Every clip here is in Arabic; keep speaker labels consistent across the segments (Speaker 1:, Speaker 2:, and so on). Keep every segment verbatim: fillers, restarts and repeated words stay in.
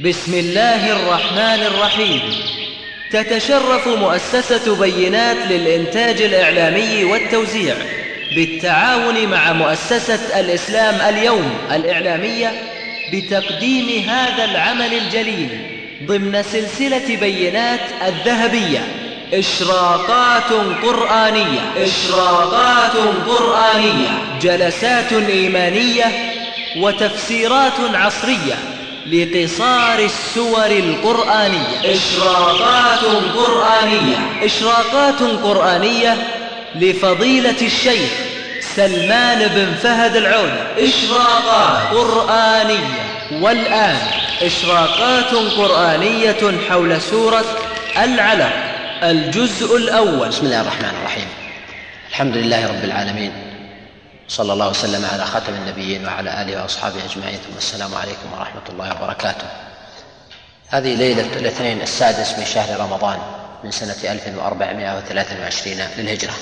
Speaker 1: بسم الله الرحمن الرحيم. تتشرف مؤسسة بينات للإنتاج الإعلامي والتوزيع بالتعاون مع مؤسسة الإسلام اليوم الإعلامية بتقديم هذا العمل الجليل ضمن سلسلة بينات الذهبية، إشراقات قرآنية إشراقات قرآنية جلسات إيمانية وتفسيرات عصرية لقصار السور القرآنية. إشراقات قرآنية إشراقات قرآنية لفضيلة الشيخ سلمان بن فهد العودة. إشراقات قرآنية. والآن إشراقات قرآنية حول سورة العلق، الجزء الأول.
Speaker 2: بسم الله الرحمن الرحيم. الحمد لله رب العالمين، صلى الله وسلم على خاتم النبيين وعلى آله وأصحابه أجمعين، ثم السلام عليكم ورحمة الله وبركاته. هذه ليلة الاثنين السادس من شهر رمضان من سنة ألف وأربعمائة وثلاثة وعشرين للهجرة،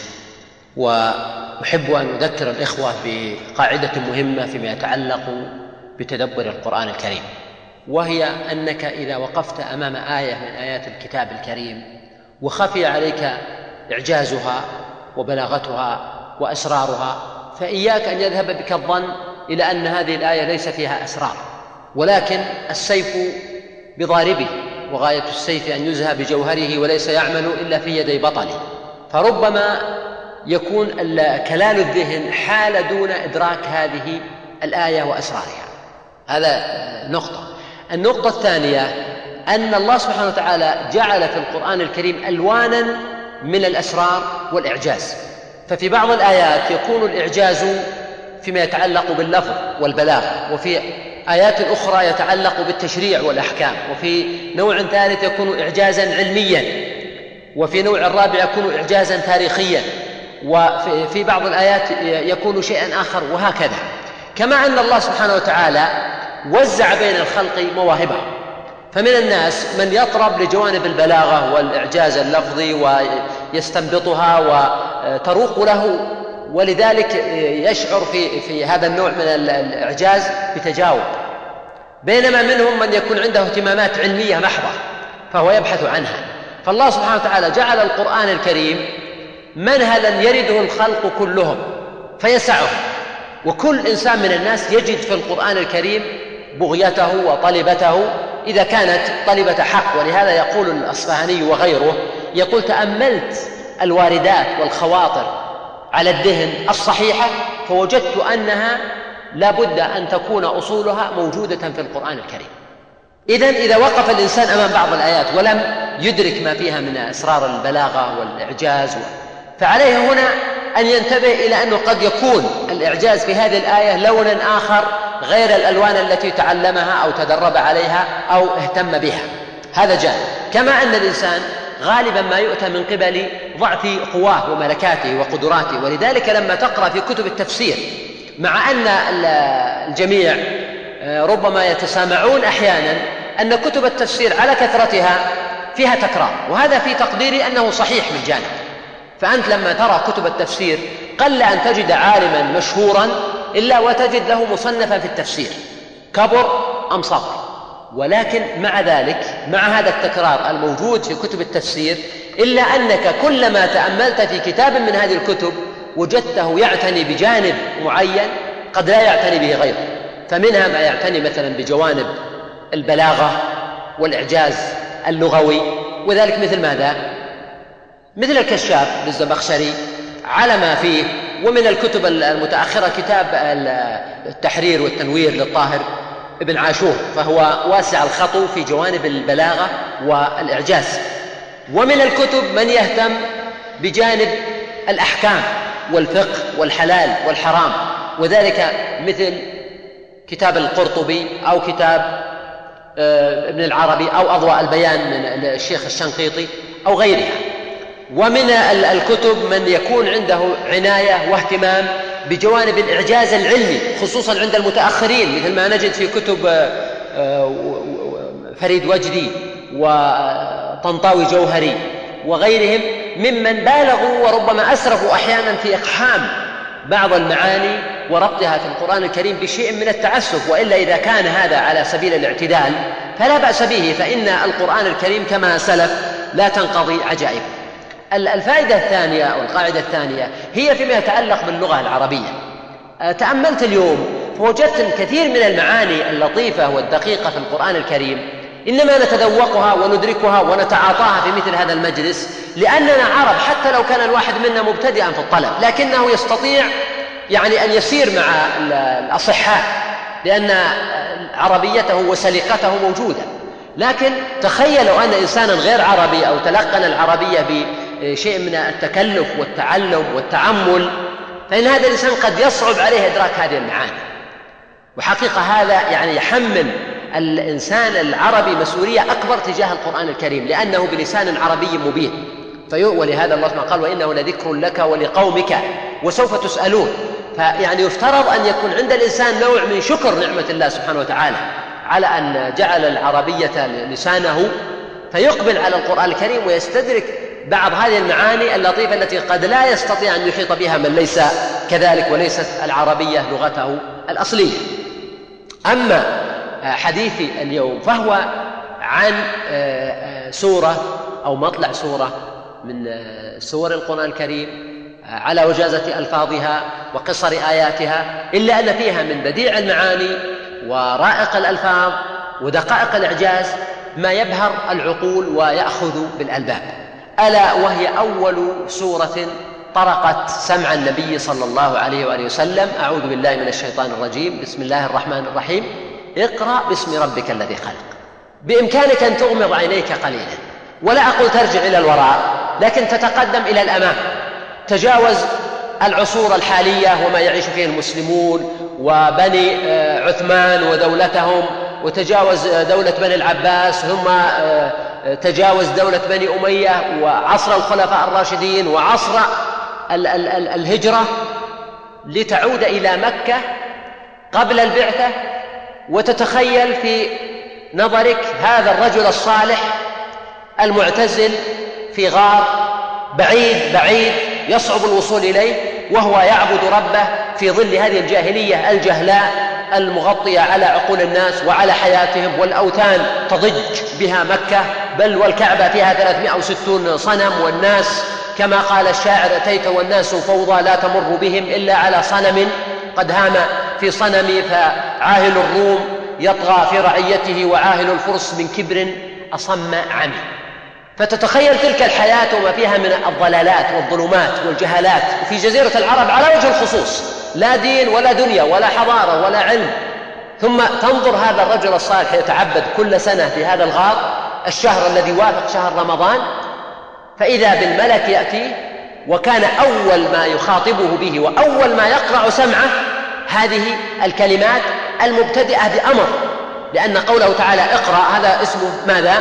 Speaker 2: وأحب أن أذكر الإخوة بقاعدة مهمة فيما يتعلق بتدبر القرآن الكريم، وهي أنك إذا وقفت أمام آية من آيات الكتاب الكريم وخفي عليك إعجازها وبلاغتها وأسرارها، فإياك أن يذهب بك الظن إلى أن هذه الآية ليس فيها أسرار، ولكن السيف بضاربه، وغاية السيف أن يزهى بجوهره وليس يعمل إلا في يدي بطله. فربما يكون كلال الذهن حال دون إدراك هذه الآية وأسرارها. هذا نقطة. النقطة الثانية أن الله سبحانه وتعالى جعل في القرآن الكريم ألوانا من الأسرار والإعجاز، ففي بعض الآيات يكون الإعجاز فيما يتعلق باللفظ والبلاغة، وفي آيات أخرى يتعلق بالتشريع والأحكام، وفي نوع ثالث يكون إعجازا علميا، وفي نوع الرابع يكون إعجازا تاريخيا، وفي بعض الآيات يكون شيئا آخر، وهكذا. كما أن الله سبحانه وتعالى وزع بين الخلق مواهبهم، فمن الناس من يطرب لجوانب البلاغة والإعجاز اللفظي ويستنبطها وتروق له، ولذلك يشعر في, في هذا النوع من الإعجاز بتجاوب، بينما منهم من يكون عنده اهتمامات علمية محضة فهو يبحث عنها. فالله سبحانه وتعالى جعل القرآن الكريم منهلا يرده الخلق كلهم فيسعهم، وكل إنسان من الناس يجد في القرآن الكريم بغيته وطلبته إذا كانت طلبة حق. ولهذا يقول الأصفهاني وغيره، يقول: تأملت الواردات والخواطر على الذهن الصحيحة فوجدت أنها لا بد أن تكون أصولها موجودة في القرآن الكريم. إذن إذا وقف الإنسان أمام بعض الآيات ولم يدرك ما فيها من أسرار البلاغة والإعجاز، فعليه هنا أن ينتبه إلى أنه قد يكون الإعجاز في هذه الآية لونا آخر غير الألوان التي تعلمها أو تدرب عليها أو اهتم بها. هذا جانب. كما أن الإنسان غالبا ما يؤتى من قبل ضعف قواه وملكاته وقدراته، ولذلك لما تقرأ في كتب التفسير، مع أن الجميع ربما يتسامعون أحيانا أن كتب التفسير على كثرتها فيها تكرار، وهذا في تقديري أنه صحيح من جانب. فأنت لما ترى كتب التفسير قل أن تجد عالما مشهورا إلا وتجد له مصنفا في التفسير، كبر أم صغر، ولكن مع ذلك مع هذا التكرار الموجود في كتب التفسير إلا أنك كلما تأملت في كتاب من هذه الكتب وجدته يعتني بجانب معين قد لا يعتني به غيره. فمنها ما يعتني مثلا بجوانب البلاغة والإعجاز اللغوي، وذلك مثل ماذا؟ مثل الكشاف للزمخشري على ما فيه، ومن الكتب المتأخرة كتاب التحرير والتنوير للطاهر ابن عاشور، فهو واسع الخطو في جوانب البلاغة والإعجاز. ومن الكتب من يهتم بجانب الأحكام والفقه والحلال والحرام، وذلك مثل كتاب القرطبي أو كتاب ابن العربي أو أضواء البيان من الشيخ الشنقيطي أو غيرها. ومن الكتب من يكون عنده عناية واهتمام بجوانب الإعجاز العلمي خصوصا عند المتأخرين، مثل ما نجد في كتب فريد وجدي وطنطاوي جوهري وغيرهم ممن بالغوا وربما أسرفوا أحيانا في إقحام بعض المعاني وربطها في القرآن الكريم بشيء من التعسف، وإلا إذا كان هذا على سبيل الاعتدال فلا بأس به، فإن القرآن الكريم كما سلف لا تنقضي عجائبه. الفائدة الثانية أو القاعدة الثانية هي فيما يتعلق باللغة العربية. تأملت اليوم فوجدت الكثير من المعاني اللطيفة والدقيقة في القرآن الكريم إنما نتذوقها وندركها ونتعاطاها في مثل هذا المجلس لأننا عرب، حتى لو كان الواحد منا مبتدئا في الطلب لكنه يستطيع يعني أن يسير مع الأصحاء لأن عربيته وسلقته موجودة. لكن تخيلوا أن إنسانا غير عربي أو تلقن العربية بشيء من التكلف والتعلم والتعمل، فإن هذا الإنسان قد يصعب عليه إدراك هذه المعاني. وحقيقة هذا يعني يحمل الإنسان العربي مسؤولية أكبر تجاه القرآن الكريم لأنه بلسان عربي مبين. ولهذا الله سبحانه قال: وإنه لذكر لك ولقومك وسوف تسألون. فيعني يفترض أن يكون عند الإنسان نوع من شكر نعمة الله سبحانه وتعالى على أن جعل العربية لسانه، فيقبل على القرآن الكريم ويستدرك بعض هذه المعاني اللطيفة التي قد لا يستطيع أن يحيط بها من ليس كذلك وليست العربية لغته الأصلية. أما حديثي اليوم فهو عن سورة أو مطلع سورة من سور القرآن الكريم على وجازة ألفاظها وقصر آياتها، إلا أن فيها من بديع المعاني ورائق الألفاظ ودقائق الإعجاز ما يبهر العقول ويأخذ بالألباب، ألا وهي أول سورة طرقت سمع النبي صلى الله عليه وآله وسلم. أعوذ بالله من الشيطان الرجيم. بسم الله الرحمن الرحيم. اقرأ باسم ربك الذي خلق. بإمكانك أن تغمض عينيك قليلا، ولا أقول ترجع إلى الوراء، لكن تتقدم إلى الأمام، تجاوز العصور الحالية وما يعيش فيه المسلمون وبني عثمان ودولتهم، وتجاوز دولة بني العباس، ثم تجاوز دولة بني أمية وعصر الخلفاء الراشدين وعصر الهجرة، لتعود إلى مكة قبل البعثة وتتخيل في نظرك هذا الرجل الصالح المعتزل في غار بعيد بعيد يصعب الوصول إليه، وهو يعبد ربه في ظل هذه الجاهلية الجهلاء المغطية على عقول الناس وعلى حياتهم، والأوثان تضج بها مكة، بل والكعبة فيها ثلاثمائة وستون صنم، والناس كما قال الشاعر: أتيت والناس فوضى لا تمر بهم إلا على صنم قد هام في صنمي، فعاهل الروم يطغى في رعيته وعاهل الفرس من كبر أصم عمي. فتتخيل تلك الحياة وما فيها من الضلالات والظلمات والجهالات في جزيرة العرب على وجه الخصوص، لا دين ولا دنيا ولا حضارة ولا علم. ثم تنظر هذا الرجل الصالح يتعبد كل سنة في هذا الغار الشهر الذي وافق شهر رمضان، فإذا بالملك يأتي، وكان أول ما يخاطبه به وأول ما يقرع سمعه هذه الكلمات المبتدئة بأمر، لأن قوله تعالى اقرأ هذا اسمه ماذا؟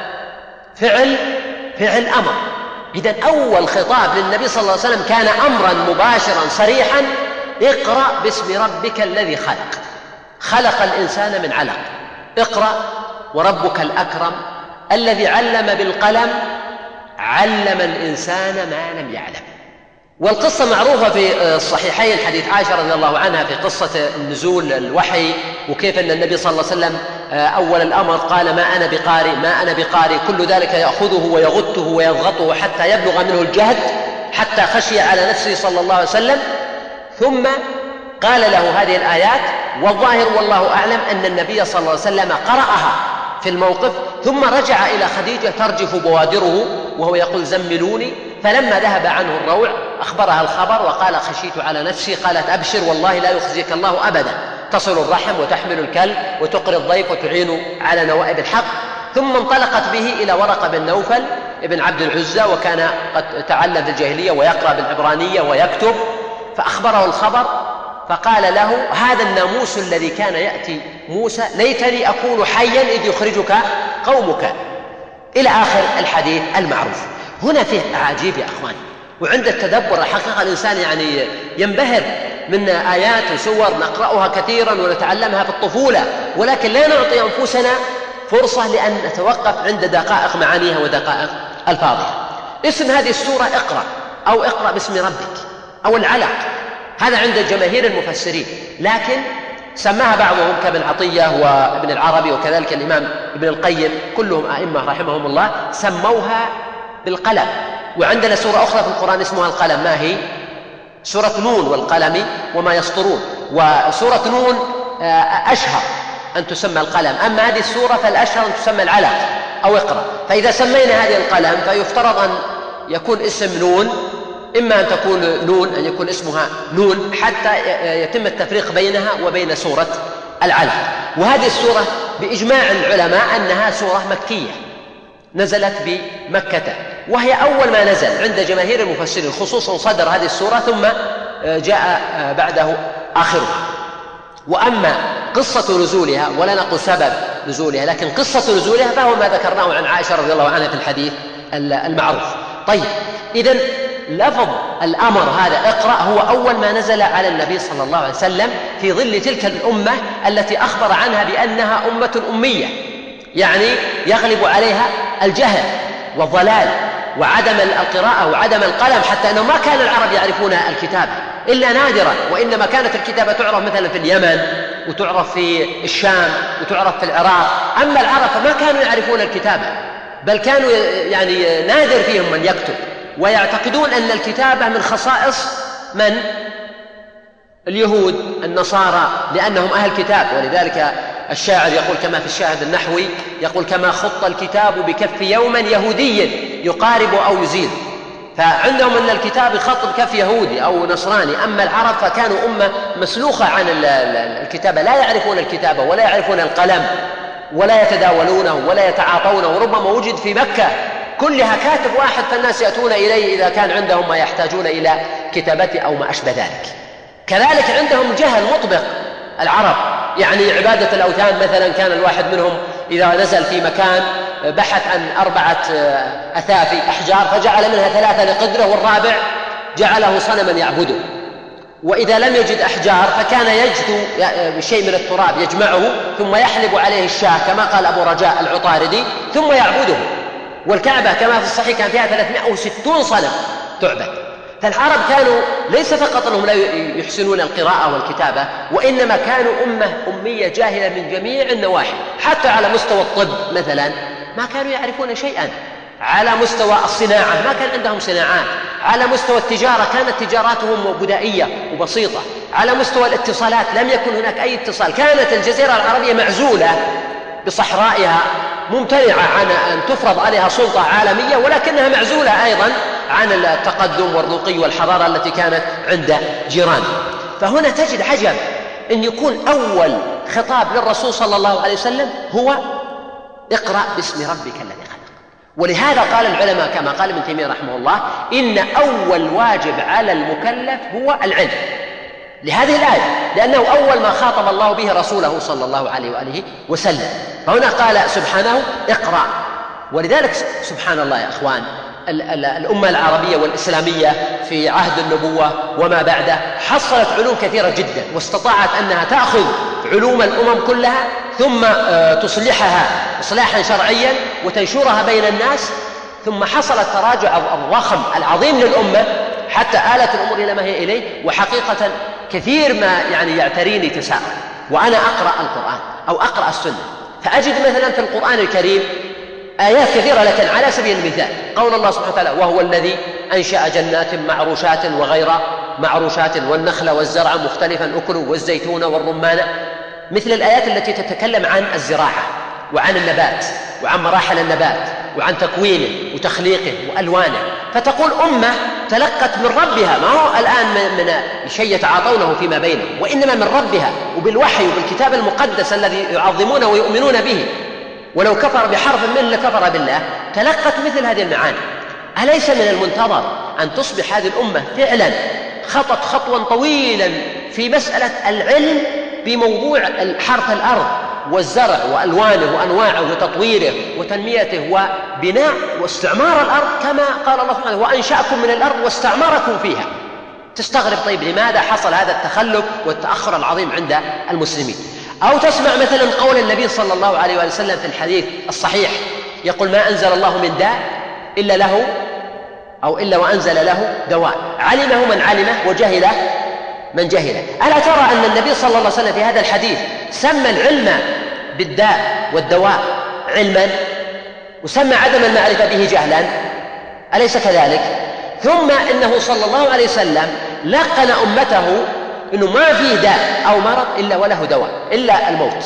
Speaker 2: فعل فعل أمر. إذن أول خطاب للنبي صلى الله عليه وسلم كان أمرا مباشرا صريحا: اقرأ باسم ربك الذي خلق. خلق الإنسان من علق. اقرأ وربك الأكرم الذي علم بالقلم علم الإنسان ما لم يعلم. والقصة معروفة في الصحيحين، حديث عائشة رضي الله عنها في قصة النزول الوحي، وكيف أن النبي صلى الله عليه وسلم أول الأمر قال: ما أنا بقارئ ما أنا بقارئ، كل ذلك يأخذه ويغته ويضغطه حتى يبلغ منه الجهد، حتى خشي على نفسه صلى الله عليه وسلم. ثم قال له هذه الآيات، والظاهر والله أعلم أن النبي صلى الله عليه وسلم قرأها في الموقف، ثم رجع إلى خديجة ترجف بوادره وهو يقول: زملوني. فلما ذهب عنه الروع أخبرها الخبر وقال: خشيت على نفسي. قالت: أبشر والله لا يخزيك الله أبدا، تصل الرحم وتحمل الكلب وتقري الضيف وتعين على نوائب الحق. ثم انطلقت به إلى ورقة بن نوفل ابن عبد العزى، وكان قد تعلم في الجاهلية ويقرأ بالعبرانية ويكتب، فأخبره الخبر فقال له: هذا الناموس الذي كان يأتي موسى، ليتني أكون حيا إذ يخرجك قومك، إلى آخر الحديث المعروف. هنا فيه عجيب يا أخواني، وعند التدبر الحقيقة الإنسان يعني ينبهر من آيات وسور نقرأها كثيرا ونتعلمها في الطفولة، ولكن لا نعطي أنفسنا فرصة لأن نتوقف عند دقائق معانيها ودقائق ألفاظها. اسم هذه السورة اقرأ، أو اقرأ باسم ربك، أو العلق. هذا عند جماهير المفسرين، لكن سماها بعضهم كابن عطية وابن العربي وكذلك الإمام ابن القيم، كلهم أئمة رحمهم الله، سموها بالقلم. وعندنا سورة أخرى في القرآن اسمها القلم، ما هي؟ سورة نون والقلم وما يسطرون. وسورة نون أشهر أن تسمى القلم، أما هذه السورة فالأشهر أن تسمى العلق أو اقرأ. فإذا سمينا هذه القلم فيفترض أن يكون اسم نون، إما أن تكون نون أن يكون اسمها نون حتى يتم التفريق بينها وبين سورة العلق. وهذه السورة بإجماع العلماء أنها سورة مكية نزلت بمكة، وهي أول ما نزل عند جماهير المفسرين، خصوصا صدر هذه السورة ثم جاء بعده آخرها. وأما قصة نزولها، ولا نقول سبب نزولها، لكن قصة نزولها فهو ما ذكرناه عن عائشة رضي الله عنها في الحديث المعروف. طيب، إذن لفظ الأمر هذا اقرأ هو أول ما نزل على النبي صلى الله عليه وسلم في ظل تلك الأمة التي أخبر عنها بأنها أمة أمية، يعني يغلب عليها الجهل والضلال وعدم القراءة وعدم القلم، حتى أنه ما كان العرب يعرفون الكتابة إلا نادرا، وإنما كانت الكتابة تعرف مثلا في اليمن وتعرف في الشام وتعرف في العراق. أما العرب فما كانوا يعرفون الكتابة، بل كانوا يعني نادر فيهم من يكتب، ويعتقدون أن الكتابة من خصائص من؟ اليهود النصارى، لأنهم أهل كتاب. ولذلك الشاعر يقول كما في الشاهد النحوي، يقول كما خط الكتاب بكف يوما يهودي يقارب أو يزيد. فعندهم أن الكتاب يخط بكف يهودي أو نصراني. أما العرب فكانوا أمة مسلوخة عن الكتابة، لا يعرفون الكتابة ولا يعرفون القلم ولا يتداولونه ولا يتعاطونه. وربما وجد في مكة كلها كاتب واحد، فالناس يأتون إليه إذا كان عندهم ما يحتاجون إلى كتابته أو ما أشبه ذلك. كذلك عندهم جهل مطبق العرب، يعني عبادة الأوثان مثلا، كان الواحد منهم إذا نزل في مكان بحث عن أربعة أثافي أحجار فجعل منها ثلاثة لقدره والرابع جعله صنما يعبده. وإذا لم يجد أحجار فكان يجد شيء من التراب يجمعه ثم يحلب عليه الشاه كما قال أبو رجاء العطاردي ثم يعبده. والكعبة كما في الصحيح كان فيها ثلاثمائة وستين صنم تعبد. فالعرب كانوا ليس فقط أنهم لا يحسنون القراءة والكتابة، وإنما كانوا أمة أمية جاهلة من جميع النواحي. حتى على مستوى الطب مثلا ما كانوا يعرفون شيئا، على مستوى الصناعة ما كان عندهم صناعات، على مستوى التجارة كانت تجاراتهم بدائية وبسيطة، على مستوى الاتصالات لم يكن هناك أي اتصال. كانت الجزيرة العربية معزولة بصحرائها ممتنعة عن أن تفرض عليها سلطة عالمية، ولكنها معزولة أيضا عن التقدم والرقي والحضارة التي كانت عند جيرانها. فهنا تجد عجب أن يكون أول خطاب للرسول صلى الله عليه وسلم هو اقرأ باسم ربك الذي خلق. ولهذا قال العلماء كما قال ابن تيمية رحمه الله إن أول واجب على المكلف هو العلم، لهذه الآية، لأنه أول ما خاطب الله به رسوله صلى الله عليه وآله وسلم. فهنا قال سبحانه اقرأ. ولذلك سبحان الله يا أخوان، الأمة العربية والإسلامية في عهد النبوة وما بعده حصلت علوم كثيرة جدا، واستطاعت أنها تأخذ علوم الأمم كلها ثم تصلحها إصلاحا شرعيا وتنشرها بين الناس. ثم حصل التراجع الضخم العظيم للأمة حتى آلت الأمور إلى ما هي إليه. وحقيقة كثير ما يعني يعتريني تساؤل وأنا أقرأ القرآن أو أقرأ السنة، فأجد مثلا في القرآن الكريم آيات كثيرة، لكن على سبيل المثال قول الله سبحانه وتعالى وهو الذي أنشأ جنات معروشات وغير معروشات والنخل والزرع مختلفا أكله والزيتون والرمان، مثل الآيات التي تتكلم عن الزراعة وعن النبات وعن مراحل النبات وعن تكوينه وتخليقه وألوانه. فتقول أمة تلقت من ربها، ما هو الآن من شيء يتعاطونه فيما بينهم، وإنما من ربها وبالوحي وبالكتاب المقدس الذي يعظمونه ويؤمنون به، ولو كفر بحرف منه لكفر بالله. تلقت مثل هذه المعاني. أليس من المنتظر أن تصبح هذه الأمة فعلا خطت خطوا طويلا في مسألة العلم بموضوع حرث الأرض والزرع وألوانه وأنواعه وتطويره وتنميته وبناء واستعمار الأرض، كما قال الله سبحانه وأنشأكم من الأرض واستعمركم فيها. تستغرب طيب لماذا حصل هذا التخلف والتأخر العظيم عند المسلمين؟ أو تسمع مثلا قول النبي صلى الله عليه وسلم في الحديث الصحيح يقول ما أنزل الله من داء إلا له أو إلا وأنزل له دواء، علمه من علمه وجهله من جهله. ألا ترى أن النبي صلى الله عليه وسلم في هذا الحديث سمى العلم بالداء والدواء علما، وسمى عدم المعرفة به جهلا، أليس كذلك؟ ثم إنه صلى الله عليه وسلم لقن أمته إنه ما فيه داء أو مرض إلا وله دواء إلا الموت.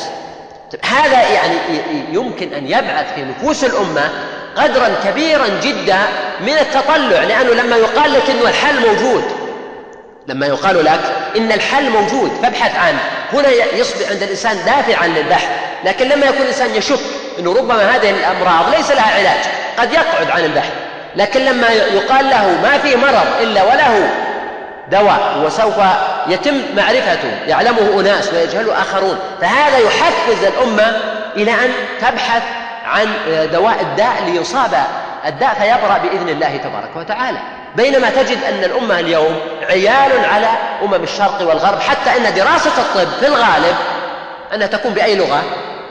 Speaker 2: هذا يعني يمكن أن يبعث في نفوس الأمة قدرا كبيرا جدا من التطلع، لأنه لما يقال لك إنه الحل موجود، لما يقال لك إن الحل موجود فابحث عنه، هنا يصبح عند الإنسان دافعا للبحث. لكن لما يكون الإنسان يشك إنه ربما هذه الأمراض ليس لها علاج قد يقعد عن البحث. لكن لما يقال له ما في مرض إلا وله دواء وسوف يتم معرفته، يعلمه أناس ويجهله آخرون، فهذا يحفز الأمة إلى أن تبحث عن دواء الداء ليصاب الداء فيبرأ بإذن الله تبارك وتعالى. بينما تجد أن الأمة اليوم عيال على أمم الشرق والغرب، حتى أن دراسة الطب في الغالب أنها تكون بأي لغة؟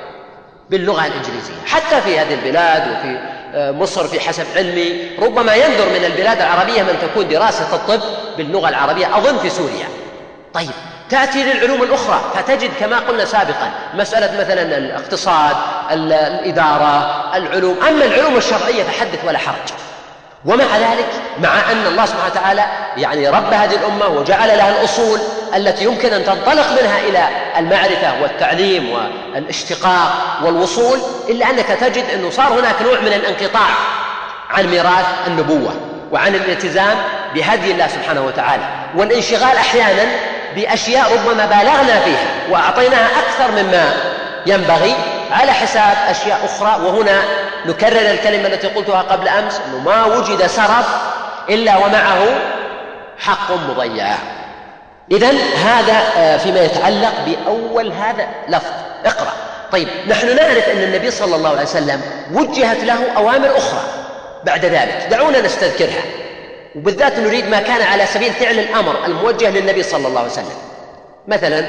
Speaker 2: باللغة الإنجليزية. حتى في هذه البلاد وفي مصر في حسب علمي ربما يندر من البلاد العربية من تكون دراسة الطب باللغة العربية، أظن في سوريا. طيب تأتي للعلوم الأخرى فتجد كما قلنا سابقا مسألة مثلا الاقتصاد، الإدارة، العلوم. أما العلوم الشرعية فحدث ولا حرج. ومع ذلك مع أن الله سبحانه وتعالى يعني رب هذه الأمة وجعل لها الأصول التي يمكن أن تنطلق منها إلى المعرفة والتعليم والاشتقاق والوصول، إلا أنك تجد أنه صار هناك نوع من الانقطاع عن ميراث النبوة وعن الالتزام بهدي الله سبحانه وتعالى، والانشغال أحيانا بأشياء ربما بالغنا فيها وأعطيناها أكثر مما ينبغي على حساب أشياء أخرى. وهنا نكرر الكلمة التي قلتها قبل أمس، أنه ما وجد سرف إلا ومعه حق مضيع. إذن هذا فيما يتعلق بأول هذا لفظ اقرأ. طيب نحن نعرف أن النبي صلى الله عليه وسلم وجهت له أوامر أخرى بعد ذلك، دعونا نستذكرها، وبالذات نريد ما كان على سبيل فعل الأمر الموجه للنبي صلى الله عليه وسلم. مثلا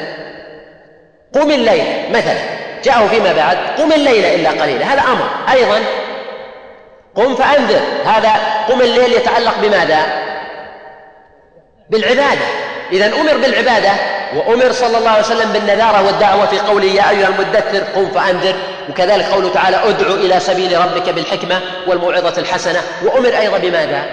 Speaker 2: قم الليل، مثلا جاءه فيما بعد قم الليل إلا قليلا، هذا أمر. أيضا قم فأنذر، هذا قم الليل يتعلق بماذا؟ بالعبادة. إذن أمر بالعبادة، وأمر صلى الله عليه وسلم بالنذارة والدعوة في قوله يا أيها المدثر قم فأنذر، وكذلك قوله تعالى ادعو إلى سبيل ربك بالحكمة والموعظة الحسنة. وأمر أيضا بماذا؟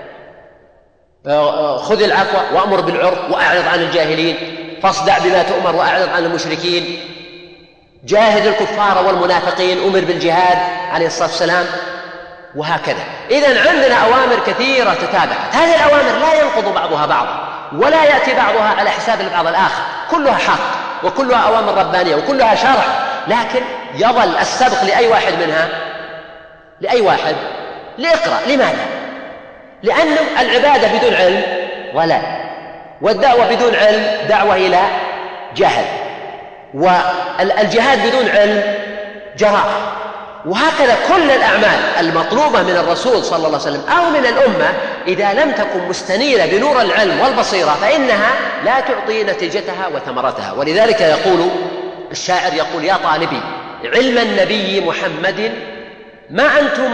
Speaker 2: خذ العفو وأمر بالعرف وأعرض عن الجاهلين، فاصدع بما تؤمر وأعرض عن المشركين، جاهد الكفار والمنافقين، أمر بالجهاد عليه الصلاة والسلام، وهكذا. إذن عندنا أوامر كثيرة تتابعت. هذه الأوامر لا ينقض بعضها بعضا ولا يأتي بعضها على حساب البعض الآخر، كلها حق وكلها أوامر ربانية وكلها شرع، لكن يظل السبق لأي واحد منها، لأي واحد لإقرأ. لماذا؟ لأن العبادة بدون علم ضلال، والدعوة بدون علم دعوة إلى جهل، والجهاد بدون علم جراءة، وهكذا كل الأعمال المطلوبة من الرسول صلى الله عليه وسلم أو من الأمة إذا لم تكن مستنيرة بنور العلم والبصيرة فإنها لا تعطي نتيجتها وثمرتها. ولذلك يقول الشاعر، يقول يا طالبي علم النبي محمد ما أنتم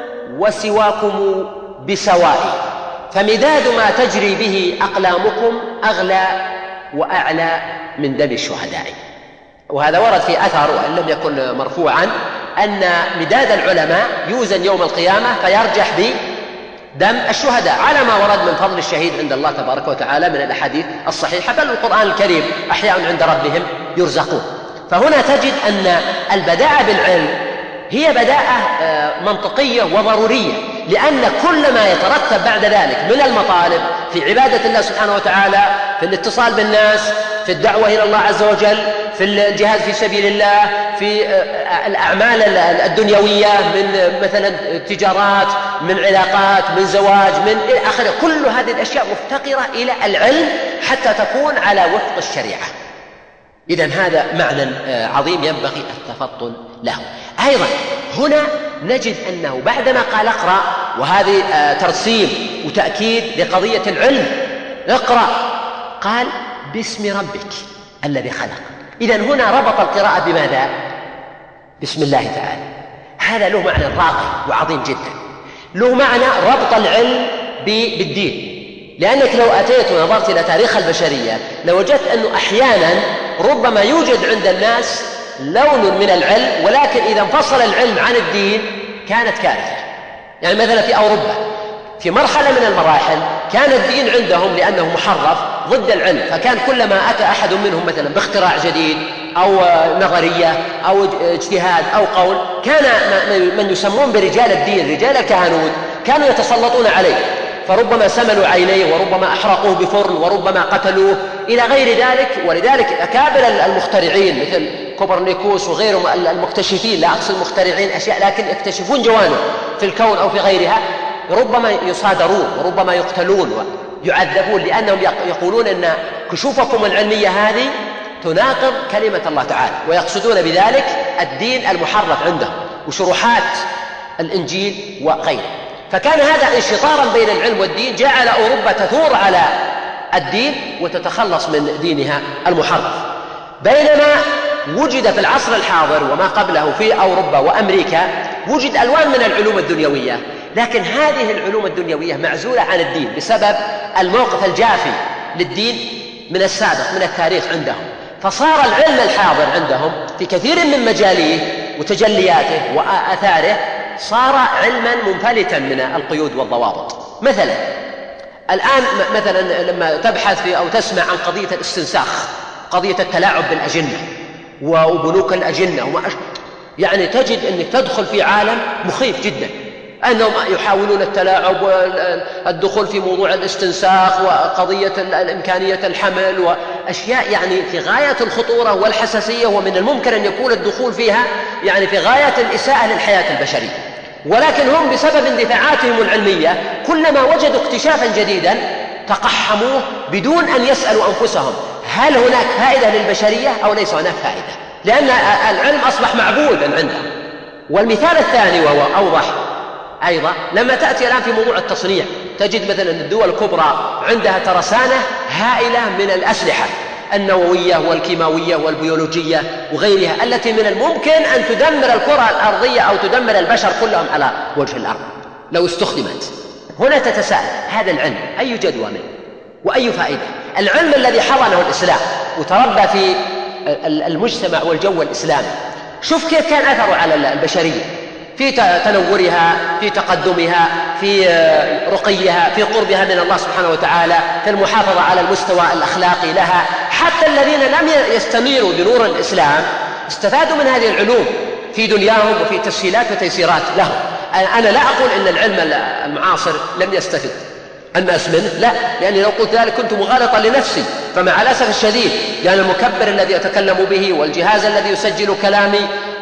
Speaker 2: وسواكم بسواء، فمداد ما تجري به أقلامكم أغلى وأعلى من دم الشهداء. وهذا ورد في أثر وإن لم يكن مرفوعا أن مداد العلماء يوزن يوم القيامة فيرجح بدم الشهداء، على ما ورد من فضل الشهيد عند الله تبارك وتعالى من الأحاديث الصحيحة، بل القرآن الكريم أحياء عند ربهم يرزقون. فهنا تجد أن البداءة بالعلم هي بداءة منطقية وضرورية، لأن كل ما يترتب بعد ذلك من المطالب في عبادة الله سبحانه وتعالى، في الاتصال بالناس، في الدعوة إلى الله عز وجل، في الجهاد في سبيل الله، في الأعمال الدنيوية من مثلا تجارات، من علاقات، من زواج، من آخره، كل هذه الأشياء مفتقرة إلى العلم حتى تكون على وفق الشريعة. إذن هذا معنى عظيم ينبغي التفطن له. أيضا هنا نجد أنه بعدما قال اقرأ، وهذه ترسيم وتأكيد لقضية العلم، اقرأ، قال باسم ربك الذي خلق. إذن هنا ربط القراءة بماذا؟ بسم الله تعالى. هذا له معنى راقي وعظيم جدا، له معنى ربط العلم بالدين، لأنك لو أتيت ونظرت إلى تاريخ البشرية لوجدت أنه أحيانا ربما يوجد عند الناس لون من العلم، ولكن إذا انفصل العلم عن الدين كانت كارثة. يعني مثلا في أوروبا في مرحلة من المراحل كان الدين عندهم لأنه محرف ضد العلم، فكان كلما أتى أحد منهم مثلا باختراع جديد أو نظرية أو اجتهاد أو قول، كان من يسمون برجال الدين رجال الكهنوت كانوا يتسلطون عليه، فربما سملوا عينيه وربما أحرقوه بفرن وربما قتلوه إلى غير ذلك. ولذلك أكابر المخترعين مثل كوبرنيكوس وغيرهم المكتشفين، لا أقصد المخترعين أشياء لكن يكتشفون جوانب في الكون أو في غيرها، ربما يصادرون وربما يقتلون ويعذبون، لأنهم يقولون أن كشوفكم العلمية هذه تناقض كلمة الله تعالى، ويقصدون بذلك الدين المحرف عندهم وشروحات الإنجيل وغيره. فكان هذا انشطارا بين العلم والدين جعل أوروبا تثور على الدين وتتخلص من دينها المحرف، بينما وجد في العصر الحاضر وما قبله في أوروبا وأمريكا وجد ألوان من العلوم الدنيوية، لكن هذه العلوم الدنيوية معزولة عن الدين بسبب الموقف الجافي للدين من السابق من التاريخ عندهم. فصار العلم الحاضر عندهم في كثير من مجاليه وتجلياته وآثاره صار علما منفلتا من القيود والضوابط. مثلا الآن مثلا لما تبحث في أو تسمع عن قضية الاستنساخ، قضية التلاعب بالأجنة وبنوك الأجنة وما أش... يعني تجد أنك تدخل في عالم مخيف جدا، أنهم يحاولون التلاعب والدخول في موضوع الاستنساخ وقضية الإمكانية الحمل وأشياء يعني في غاية الخطورة والحساسية، ومن الممكن أن يكون الدخول فيها يعني في غاية الإساءة للحياة البشرية. ولكن هم بسبب اندفاعاتهم العلمية كلما وجدوا اكتشافا جديدا تقحموه بدون أن يسألوا أنفسهم هل هناك فائدة للبشرية أو ليس هناك فائدة، لأن العلم أصبح معبودا عندهم. والمثال الثاني وهو أوضح أيضا لما تأتي الآن في موضوع التصنيع، تجد مثلا الدول الكبرى عندها ترسانة هائلة من الأسلحة النووية والكيماوية والبيولوجية وغيرها التي من الممكن أن تدمر الكرة الأرضية أو تدمر البشر كلهم على وجه الأرض لو استخدمت. هنا تتساءل هذا العلم أي جدوى منه وأي فائدة؟ العلم الذي حضنه الإسلام وتربى في المجتمع والجو الإسلامي، شوف كيف كان أثره على البشرية في تنورها، في تقدمها، في رقيها، في قربها من الله سبحانه وتعالى، في المحافظة على المستوى الأخلاقي لها. حتى الذين لم يستنيروا بنور الإسلام استفادوا من هذه العلوم في دنياهم وفي تسهيلات وتيسيرات لهم. أنا لا أقول إن العلم المعاصر لم يستفد الناس منه، لا، لأني لو قلت ذلك كنت مغالطا لنفسي. فمع الأسف الشديد يعني المكبر الذي أتكلم به والجهاز الذي يسجل كلامي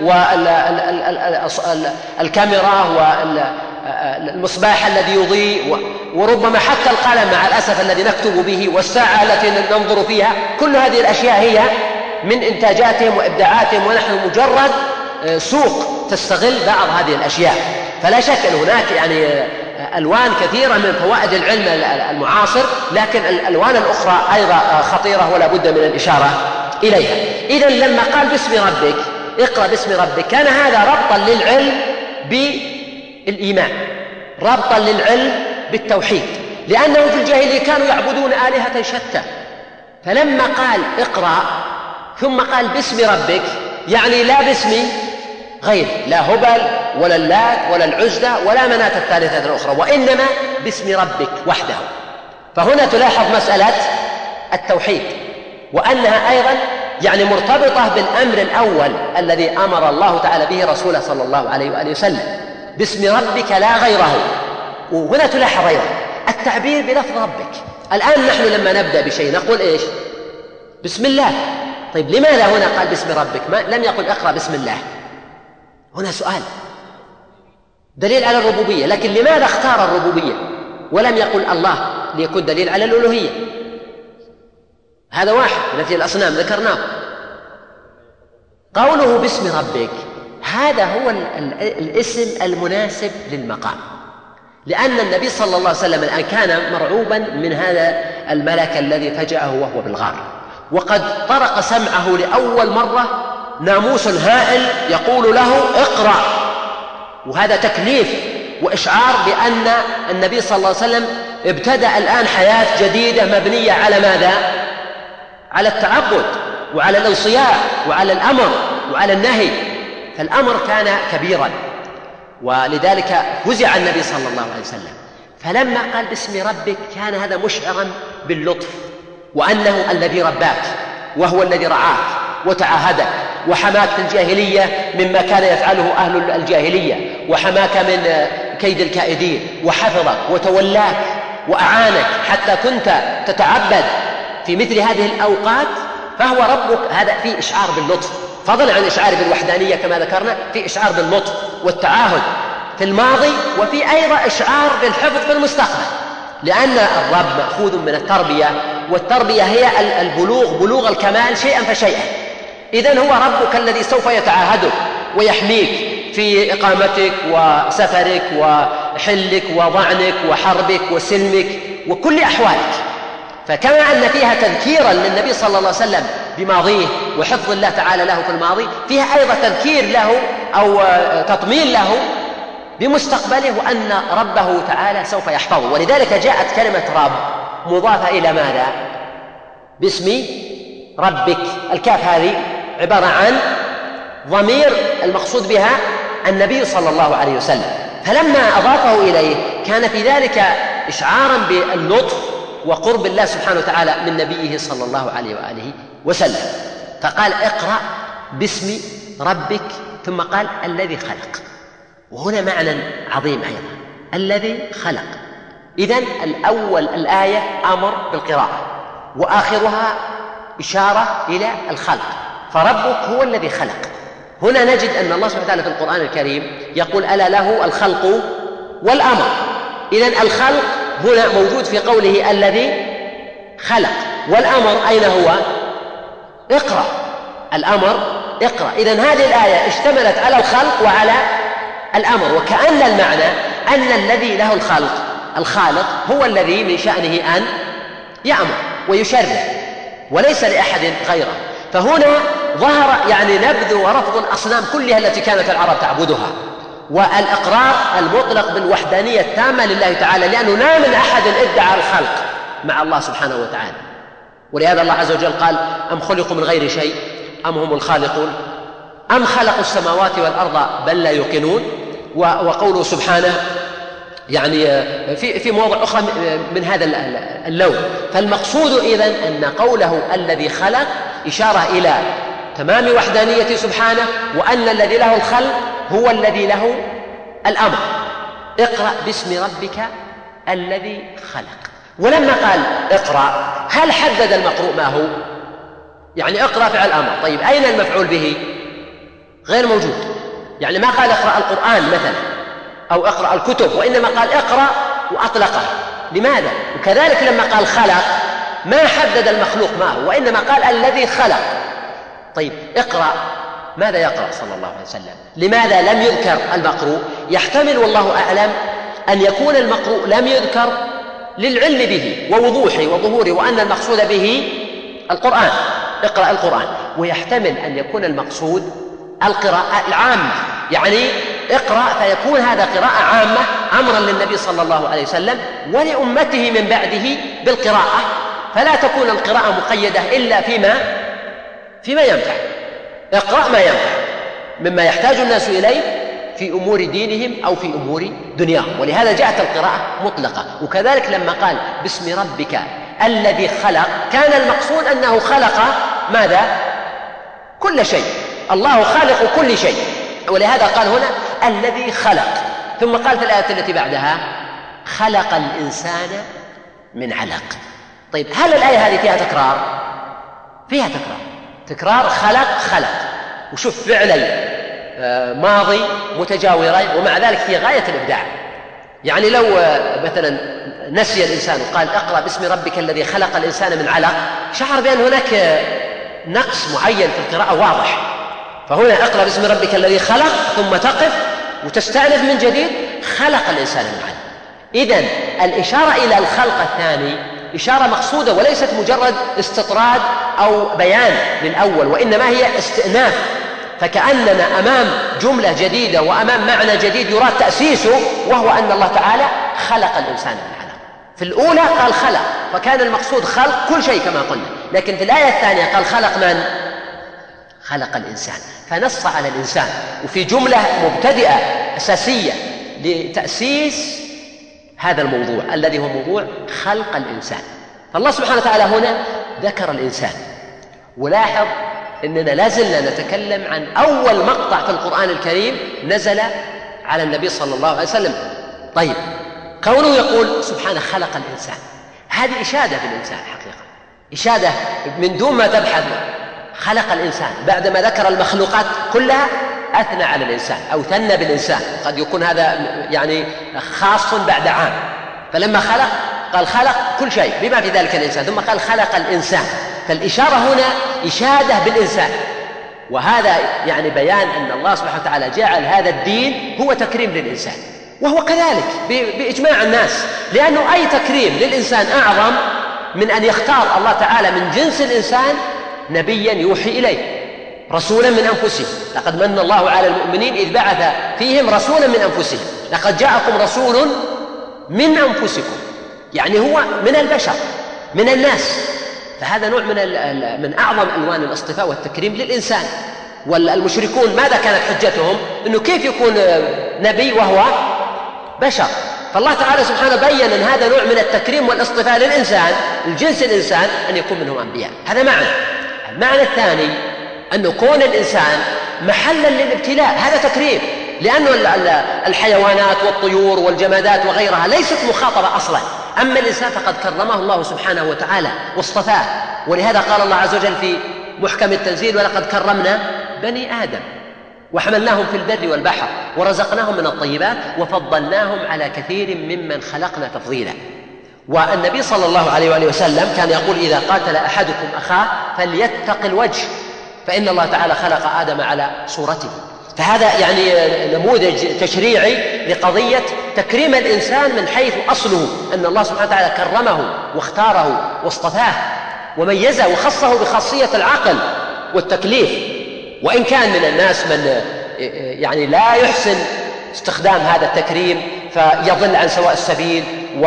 Speaker 2: والكاميرا والمصباح الذي يضيء وربما حتى القلم مع الأسف الذي نكتب به والساعة التي ننظر فيها، كل هذه الأشياء هي من إنتاجاتهم وإبداعاتهم، ونحن مجرد سوق تستغل بعض هذه الأشياء. فلا شك أن هناك يعني ألوان كثيرة من فوائد العلم المعاصر، لكن الألوان الأخرى أيضا خطيرة ولا بد من الإشارة إليها. إذن لما قال باسم ربك اقرأ باسم ربك كان هذا ربطا للعلم بالإيمان، ربطا للعلم بالتوحيد، لأنه في الجاهلية كانوا يعبدون آلهة شتى. فلما قال اقرأ ثم قال باسم ربك يعني لا باسم غير، لا هبل ولا اللات ولا العزى ولا مناة الثالثة الأخرى، وإنما باسم ربك وحده. فهنا تلاحظ مسألة التوحيد، وأنها أيضا يعني مرتبطة بالأمر الأول الذي أمر الله تعالى به رسوله صلى الله عليه وآله وسلم، باسم ربك لا غيره. وهنا تلاحظ أيضا التعبير بلفظ ربك. الآن نحن لما نبدأ بشيء نقول إيش؟ بسم الله. طيب لماذا هنا قال باسم ربك ما لم يقل اقرأ بسم الله؟ هنا سؤال، دليل على الربوبية، لكن لماذا اختار الربوبية ولم يقل الله ليكون دليل على الألوهية؟ هذا واحد نفي الأصنام ذكرناه. قوله باسم ربك هذا هو الاسم المناسب للمقام، لأن النبي صلى الله عليه وسلم الآن كان مرعوبا من هذا الملك الذي فجأه وهو بالغار، وقد طرق سمعه لأول مرة ناموس هائل يقول له اقرأ، وهذا تكليف وإشعار بأن النبي صلى الله عليه وسلم ابتدأ الآن حياة جديدة مبنية على ماذا؟ على التعبد وعلى الانصياع وعلى الأمر وعلى النهي. فالأمر كان كبيرا، ولذلك فزع النبي صلى الله عليه وسلم، فلما قال باسم ربك كان هذا مشعرا باللطف، وأنه الذي رباك وهو الذي رعاك وتعاهدك وحماك في الجاهلية مما كان يفعله أهل الجاهلية، وحماك من كيد الكائدين، وحفظك وتولاك وأعانك حتى كنت تتعبد في مثل هذه الأوقات. فهو ربك، هذا فيه إشعار باللطف، فضلا عن إشعار بالوحدانية كما ذكرنا، في إشعار باللطف والتعاهد في الماضي، وفي أيضا إشعار بالحفظ في المستقبل، لأن الرب مأخوذ من التربية، والتربية هي البلوغ، بلوغ الكمال شيئا فشيئا. إذن هو ربك الذي سوف يتعاهدك ويحميك في إقامتك وسفرك وحلك وضعنك وحربك وسلمك وكل أحوالك. فكما أن فيها تذكيرا للنبي صلى الله عليه وسلم بماضيه وحفظ الله تعالى له في الماضي، فيها أيضا تذكير له أو تطمين له بمستقبله، وأن ربه تعالى سوف يحفظه. ولذلك جاءت كلمة رب مضافة إلى ماذا؟ باسم ربك. الكاف هذه عبارة عن ضمير المقصود بها النبي صلى الله عليه وسلم، فلما أضافه إليه كان في ذلك إشعارا باللطف وقرب الله سبحانه وتعالى من نبيه صلى الله عليه وآله وسلم. فقال اقرأ باسم ربك، ثم قال الذي خلق. وهنا معنى عظيم أيضا، الذي خلق. إذن الأول الآية أمر بالقراءة، وآخرها إشارة إلى الخلق، فربك هو الذي خلق. هنا نجد أن الله سبحانه وتعالى في القرآن الكريم يقول ألا له الخلق والأمر. إذن الخلق هنا موجود في قوله الذي خلق، والأمر أين هو؟ اقرأ. الأمر اقرأ. إذن هذه الآية اشتملت على الخلق وعلى الأمر، وكأن المعنى أن الذي له الخلق الخالق هو الذي من شأنه أن يأمر ويشرع، وليس لأحد غيره. فهنا ظهر يعني نبذ ورفض الأصنام كلها التي كانت العرب تعبدها، والإقرار المطلق بالوحدانية التامة لله تعالى، لأنه لا من أحد ادعى الخلق مع الله سبحانه وتعالى. ولهذا الله عز وجل قال أم خلقوا من غير شيء أم هم الخالقون أم خلقوا السماوات والأرض بل لا يوقنون. وقوله سبحانه يعني في في مواضع أخرى من هذا اللون. فالمقصود إذن أن قوله الذي خلق إشارة إلى تمام وحدانيته سبحانه، وأن الذي له الخلق هو الذي له الأمر. اقرأ باسم ربك الذي خلق. ولما قال اقرأ هل حدد المقروء ما هو؟ يعني اقرأ فعل أمر، طيب أين المفعول به؟ غير موجود. يعني ما قال اقرأ القرآن مثلا أو اقرأ الكتب، وإنما قال اقرأ وأطلقه. لماذا؟ وكذلك لما قال خلق ما حدد المخلوق ما هو، وإنما قال الذي خلق. طيب اقرأ، ماذا يقرأ صلى الله عليه وسلم؟ لماذا لم يذكر المقروء؟ يحتمل والله أعلم أن يكون المقروء لم يذكر للعلم به ووضوحه وظهوره، وأن المقصود به القرآن، اقرأ القرآن. ويحتمل أن يكون المقصود القراءة العامة، يعني اقرأ فيكون هذا قراءة عامة أمرا للنبي صلى الله عليه وسلم ولأمته من بعده بالقراءة، فلا تكون القراءة مقيدة إلا فيما فيما ينفع. اقرأ ما ينفع مما يحتاج الناس إليه في أمور دينهم أو في أمور دنياهم، ولهذا جاءت القراءة مطلقة. وكذلك لما قال باسم ربك الذي خلق كان المقصود أنه خلق ماذا؟ كل شيء، الله خالق كل شيء، ولهذا قال هنا الذي خلق. ثم قال في الآية التي بعدها خلق الإنسان من علق. طيب هل الآية هذه فيها تكرار؟ فيها تكرار، تكرار خلق خلق. وشوف فعلي ماضي متجاورين، ومع ذلك في غاية الإبداع. يعني لو مثلا نسي الإنسان وقال اقرأ باسم ربك الذي خلق الإنسان من علق، شعر بأن هناك نقص معين في القراءة واضح. فهنا اقرأ باسم ربك الذي خلق ثم تقف وتستأنف من جديد خلق الإنسان من علق. إذن الإشارة إلى الخلق الثاني إشارة مقصودة وليست مجرد استطراد أو بيان للأول، وإنما هي استئناف. فكأننا أمام جملة جديدة وأمام معنى جديد يراد تأسيسه، وهو أن الله تعالى خلق الإنسان من علق. في الأولى قال خلق، فكان المقصود خلق كل شيء كما قلنا، لكن في الآية الثانية قال خلق من؟ خلق الإنسان، فنص على الإنسان. وفي جملة مبتدئة أساسية لتأسيس هذا الموضوع الذي هو موضوع خلق الإنسان. فالله سبحانه وتعالى هنا ذكر الإنسان. ولاحظ أننا لازلنا نتكلم عن أول مقطع في القرآن الكريم نزل على النبي صلى الله عليه وسلم. طيب، كونه يقول سبحانه خلق الإنسان، هذه إشادة بالإنسان حقيقة، إشادة من دون ما تبحث. خلق الإنسان بعدما ذكر المخلوقات كلها أثنى على الإنسان أو ثنى بالإنسان، قد يكون هذا يعني خاص بعد عام. فلما خلق قال خلق كل شيء بما في ذلك الإنسان، ثم قال خلق الإنسان، فالإشارة هنا إشادة بالإنسان. وهذا يعني بيان أن الله سبحانه وتعالى جعل هذا الدين هو تكريم للإنسان، وهو كذلك بإجماع الناس، لأنه أي تكريم للإنسان أعظم من أن يختار الله تعالى من جنس الإنسان نبيا يوحي إليه، رسولا من أنفسهم. لقد من الله على المؤمنين إذ بعث فيهم رسولا من أنفسهم، لقد جاءكم رسول من أنفسكم، يعني هو من البشر من الناس. فهذا نوع من من أعظم ألوان الاصطفاء والتكريم للإنسان. والمشركون ماذا كانت حجتهم؟ أنه كيف يكون نبي وهو بشر؟ فالله تعالى سبحانه بيّن أن هذا نوع من التكريم والاصطفاء للإنسان، الجنس الإنسان، أن يكون منهم أنبياء. هذا معنى. المعنى الثاني أن كون الإنسان محلا للابتلاء، هذا تكريم، لأن الحيوانات والطيور والجمادات وغيرها ليست مخاطبة أصلا، أما الإنسان فقد كرمه الله سبحانه وتعالى واصطفاه. ولهذا قال الله عز وجل في محكم التنزيل: ولقد كرمنا بني آدم وحملناهم في البر والبحر ورزقناهم من الطيبات وفضلناهم على كثير ممن خلقنا تفضيلا. والنبي صلى الله عليه وآله وسلم كان يقول: إذا قاتل أحدكم أخاه فليتق الوجه، فإن الله تعالى خلق آدم على صورته. فهذا يعني نموذج تشريعي لقضية تكريم الإنسان من حيث أصله، أن الله سبحانه وتعالى كرمه واختاره واصطفاه وميزه وخصه بخاصية العقل والتكليف. وإن كان من الناس من يعني لا يحسن استخدام هذا التكريم فيضل عن سواء السبيل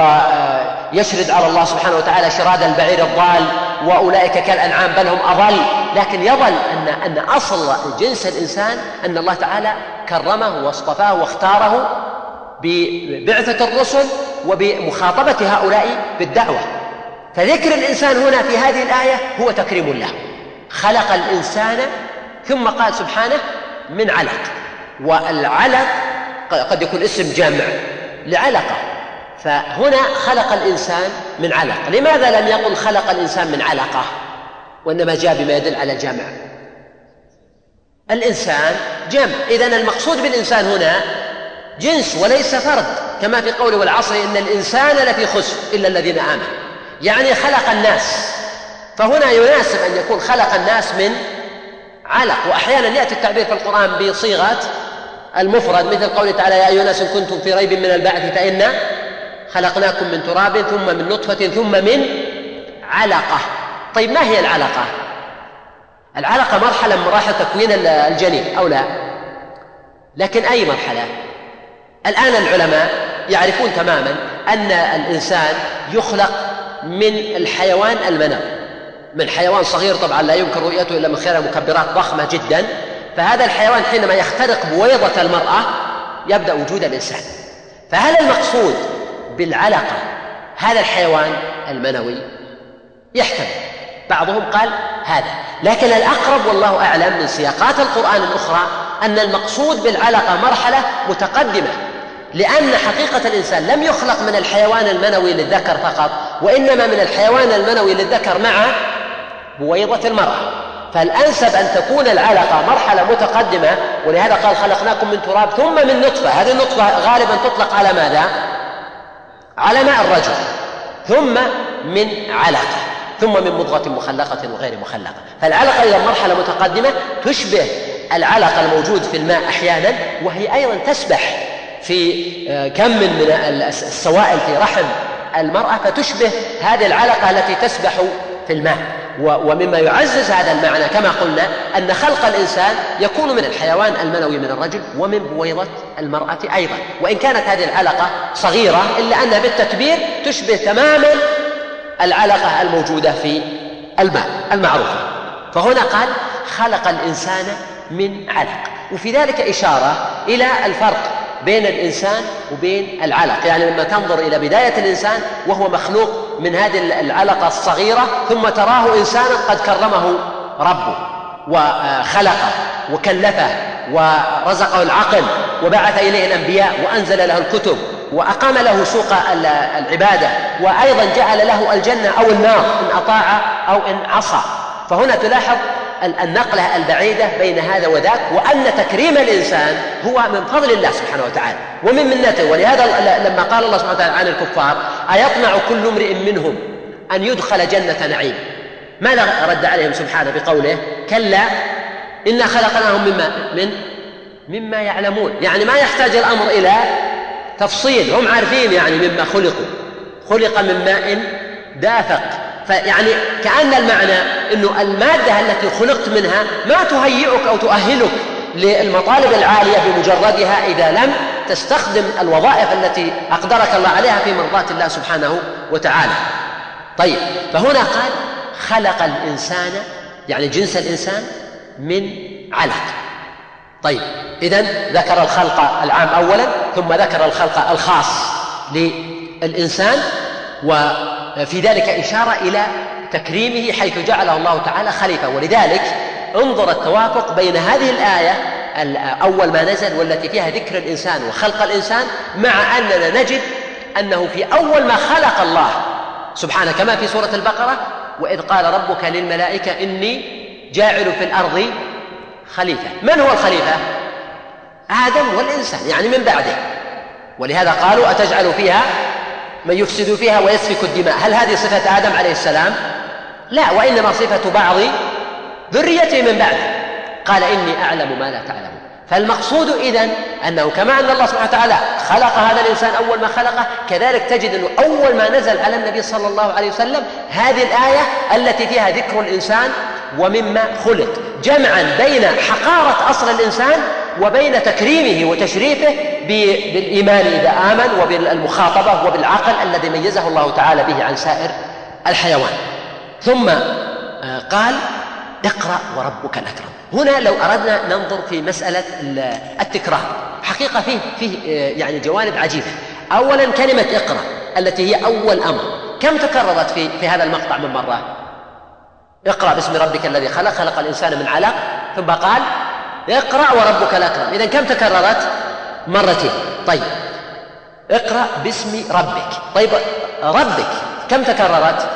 Speaker 2: ويشرد على الله سبحانه وتعالى شراد البعير الضال، وأولئك كالأنعام بل هم أضل. لكن يظل أن أن أصل جنس الإنسان أن الله تعالى كرمه واصطفاه واختاره ببعثة الرسل وبمخاطبة هؤلاء بالدعوة. فذكر الإنسان هنا في هذه الآية هو تكريم له. خلق الإنسان، ثم قال سبحانه من علق. والعلق قد يكون اسم جمع لعلقة، فهنا خلق الإنسان من علق. لماذا لم يقل خلق الإنسان من علقة وإنما جاء بما يدل على الجمع؟ الإنسان جمع، إذن المقصود بالإنسان هنا جنس وليس فرد، كما في قوله: والعصر إن الإنسان لفي خسر إلا الذين آمنوا، يعني خلق الناس. فهنا يناسب أن يكون خلق الناس من علق. وأحيانا يأتي التعبير في القرآن بصيغة المفرد، مثل قوله تعالى: يا أيها الناس إن كنتم في ريب من البعث فإنا خلقناكم من تراب ثم من نطفة ثم من علقة. طيب، ما هي العلقة؟ العلقة مرحلة من مراحل تكوين الجنين أو لا؟ لكن أي مرحلة؟ الآن العلماء يعرفون تماما أن الإنسان يخلق من الحيوان المنوي، من حيوان صغير طبعا لا يمكن رؤيته إلا من خلال مكبرات ضخمة جدا. فهذا الحيوان حينما يخترق بويضة المرأة يبدأ وجود الإنسان. فهل المقصود بالعلقة هذا الحيوان المنوي؟ يحتمل، بعضهم قال هذا، لكن الأقرب والله أعلم من سياقات القرآن الأخرى أن المقصود بالعلقة مرحلة متقدمة، لأن حقيقة الإنسان لم يخلق من الحيوان المنوي للذكر فقط، وإنما من الحيوان المنوي للذكر مع بويضة المرأة. فالأنسب أن تكون العلقة مرحلة متقدمة، ولهذا قال: خلقناكم من تراب ثم من نطفة. هذه النطفة غالبا تطلق على ماذا؟ على ماء الرجل. ثم من علقة، ثم من مضغة مخلقة وغير مخلقة. فالعلقة إذا مرحلة متقدمة تشبه العلقة الموجود في الماء أحيانا، وهي أيضا تسبح في كم من السوائل في رحم المرأة، فتشبه هذه العلقة التي تسبح في الماء. ومما يعزز هذا المعنى كما قلنا أن خلق الإنسان يكون من الحيوان المنوي من الرجل ومن بويضة المرأة أيضا، وإن كانت هذه العلقة صغيرة إلا أنها بالتكبير تشبه تماما العلقة الموجودة في الماء المعروفة. فهنا قال خلق الإنسان من علق، وفي ذلك إشارة إلى الفرق بين الإنسان وبين العلق. يعني لما تنظر إلى بداية الإنسان وهو مخلوق من هذه العلقة الصغيرة، ثم تراه إنسانا قد كرمه ربه وخلقه وكلفه ورزقه العقل وبعث إليه الأنبياء وأنزل له الكتب وأقام له سوق العبادة، وأيضا جعل له الجنة أو النار إن أطاع أو إن عصى. فهنا تلاحظ النقلة البعيدة بين هذا وذاك، وأن تكريم الإنسان هو من فضل الله سبحانه وتعالى ومن منته. ولهذا لما قال الله سبحانه وتعالى عن الكفار أيطمع كل امرئ منهم أن يدخل جنة نعيم، ماذا رد عليهم سبحانه بقوله كلا إنا خلقناهم مما, من مما يعلمون. يعني ما يحتاج الأمر إلى تفصيل، هم عارفين يعني مما خلقوا، خلق من ماء دافق. فيعني كأن المعنى أنه المادة التي خلقت منها ما تهيئك أو تؤهلك للمطالب العالية بمجردها إذا لم تستخدم الوظائف التي أقدرك الله عليها في مرضاة الله سبحانه وتعالى. طيب، فهنا قال خلق الإنسان يعني جنس الإنسان من علق. طيب، إذن ذكر الخلق العام أولا ثم ذكر الخلق الخاص للإنسان، وفي ذلك إشارة إلى تكريمه حيث جعله الله تعالى خليفة. ولذلك انظر التوافق بين هذه الآية أول ما نزل والتي فيها ذكر الإنسان وخلق الإنسان، مع أننا نجد أنه في أول ما خلق الله سبحانه كما في سورة البقرة وإذ قال ربك للملائكة إني جاعل في الأرض خليفة. من هو الخليفة؟ آدم والإنسان، يعني من بعده. ولهذا قالوا أتجعل فيها من يفسد فيها ويسفك الدماء. هل هذه صفة آدم عليه السلام؟ لا، وإنما صفة بعض ذريته من بعده. قال إني أعلم ما لا تعلمون. فالمقصود إذن أنه كما أن الله سبحانه وتعالى خلق هذا الإنسان أول ما خلقه، كذلك تجد أنه أول ما نزل على النبي صلى الله عليه وسلم هذه الآية التي فيها ذكر الإنسان ومما خلق، جمعا بين حقارة أصل الإنسان وبين تكريمه وتشريفه بالإيمان إذا آمن وبالمخاطبة وبالعقل الذي ميزه الله تعالى به عن سائر الحيوان. ثم قال اقرأ وربك الأكرم. هنا لو أردنا ننظر في مسألة التكرار، حقيقة فيه, فيه يعني جوانب عجيبة. أولا كلمة اقرأ التي هي أول أمر كم تكررت في, في هذا المقطع من مرة؟ اقرأ باسم ربك الذي خلق خلق الإنسان من علق، ثم قال اقرأ وربك الأكرم. إذن كم تكررت؟ مرتين. طيب، اقرأ باسم ربك. طيب، ربك كم تكررت؟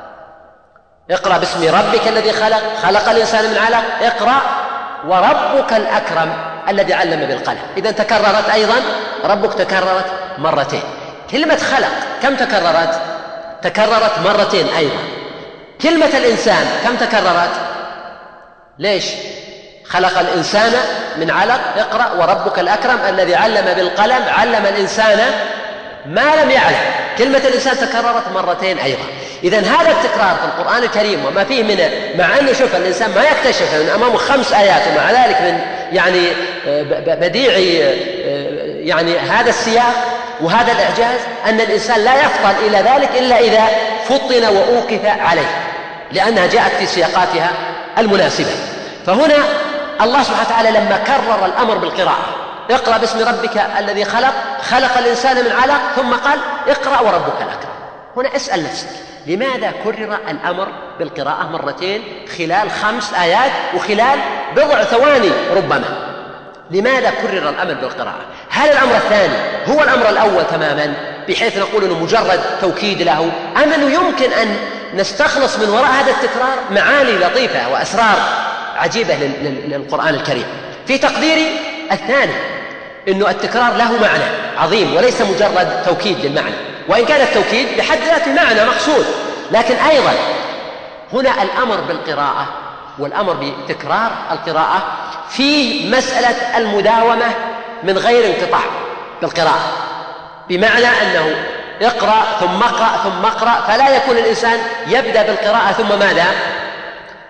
Speaker 2: اقرأ باسم ربك الذي خلق خلق الإنسان من علق، اقرأ وربك الأكرم الذي علم بالقلم. إذن تكررت أيضا، ربك تكررت مرتين. كلمة خلق كم تكررت؟ تكررت مرتين أيضا. كلمة الإنسان كم تكررت؟ ليش؟ خلق الإنسان من علق، اقرأ وربك الأكرم الذي علم بالقلم، علم الإنسان ما لم يعلم. كلمة الإنسان تكررت مرتين أيضا. إذن هذا التكرار في القرآن الكريم وما فيه من، مع أنه شوف الإنسان ما يكتشف من أمامه خمس آيات، ومع ذلك من يعني بديع يعني هذا السياق وهذا الإعجاز أن الإنسان لا يفطن إلى ذلك إلا إذا فطن وأوقف عليه، لأنها جاءت في سياقاتها المناسبة. فهنا الله سبحانه وتعالى لما كرر الأمر بالقراءة، اقرأ باسم ربك الذي خلق خلق الإنسان من علق، ثم قال اقرأ وربك الأكرم. هنا اسأل نفسك لماذا كرر الأمر بالقراءة مرتين خلال خمس آيات وخلال بضع ثواني ربما؟ لماذا كرر الأمر بالقراءة؟ هل الأمر الثاني هو الأمر الأول تماما بحيث نقول أنه مجرد توكيد له، أم أنه يمكن أن نستخلص من وراء هذا التكرار معاني لطيفة وأسرار عجيبة للقرآن الكريم؟ في تقديري الثاني أنه التكرار له معنى عظيم وليس مجرد توكيد للمعنى، وإن كان التوكيد بحد ذاته معنى مقصود، لكن أيضا هنا الأمر بالقراءة والأمر بتكرار القراءة فيه مسألة المداومة من غير انقطاع بالقراءة، بمعنى أنه اقرأ ثم اقرأ ثم اقرأ، فلا يكون الإنسان يبدأ بالقراءة ثم ماذا؟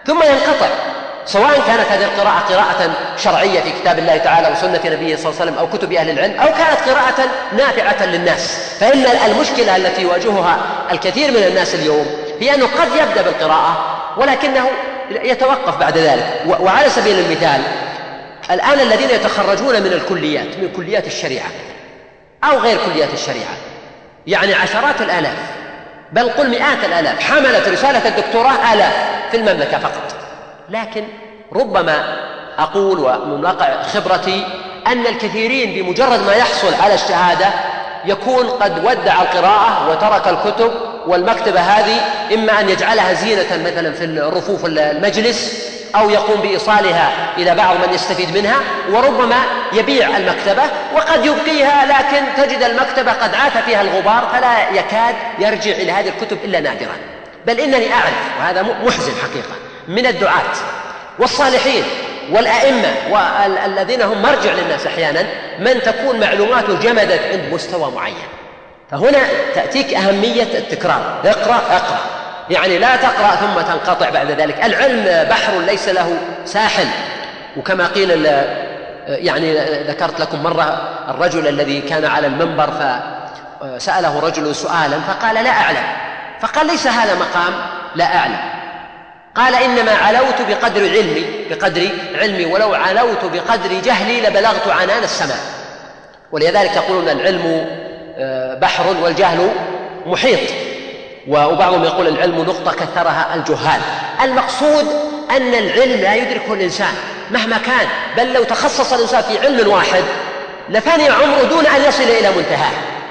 Speaker 2: ثم ينقطع، سواء كانت هذه القراءة قراءة شرعية في كتاب الله تعالى وسنة نبيه صلى الله عليه وسلم أو كتب أهل العلم، أو كانت قراءة نافعة للناس. فإن المشكلة التي يواجهها الكثير من الناس اليوم هي أنه قد يبدأ بالقراءة ولكنه يتوقف بعد ذلك. وعلى سبيل المثال الآن الذين يتخرجون من الكليات، من كليات الشريعة أو غير كليات الشريعة، يعني عشرات الآلاف بل قل مئات الآلاف حملت رسالة الدكتوراه آلاف في المملكة فقط، لكن ربما أقول ومن واقع خبرتي أن الكثيرين بمجرد ما يحصل على الشهادة يكون قد ودع القراءة وترك الكتب والمكتبة هذه، إما أن يجعلها زينة مثلا في الرفوف المجلس أو يقوم بإيصالها إلى بعض من يستفيد منها، وربما يبيع المكتبة وقد يبقيها، لكن تجد المكتبة قد عاث فيها الغبار فلا يكاد يرجع إلى هذه الكتب إلا نادرا. بل إنني أعرف، وهذا محزن حقيقة، من الدعاة والصالحين والأئمة والذين هم مرجع للناس أحيانا من تكون معلوماته جمدت عند مستوى معين. فهنا تأتيك أهمية التكرار، اقرأ اقرأ، يعني لا تقرأ ثم تنقطع بعد ذلك. العلم بحر ليس له ساحل، وكما قيل يعني ذكرت لكم مرة الرجل الذي كان على المنبر فسأله رجل سؤالا فقال لا أعلم، فقال ليس هذا مقام لا أعلم، قال إنما علوت بقدر علمي بقدر علمي ولو علوت بقدر جهلي لبلغت عنان السماء. ولذلك يقولون العلم بحر والجهل محيط، وبعضهم يقول العلم نقطة كثرها الجهال. المقصود أن العلم لا يدركه الإنسان مهما كان، بل لو تخصص الإنسان في علم واحد لفني عمره دون أن يصل إلى منتهاه.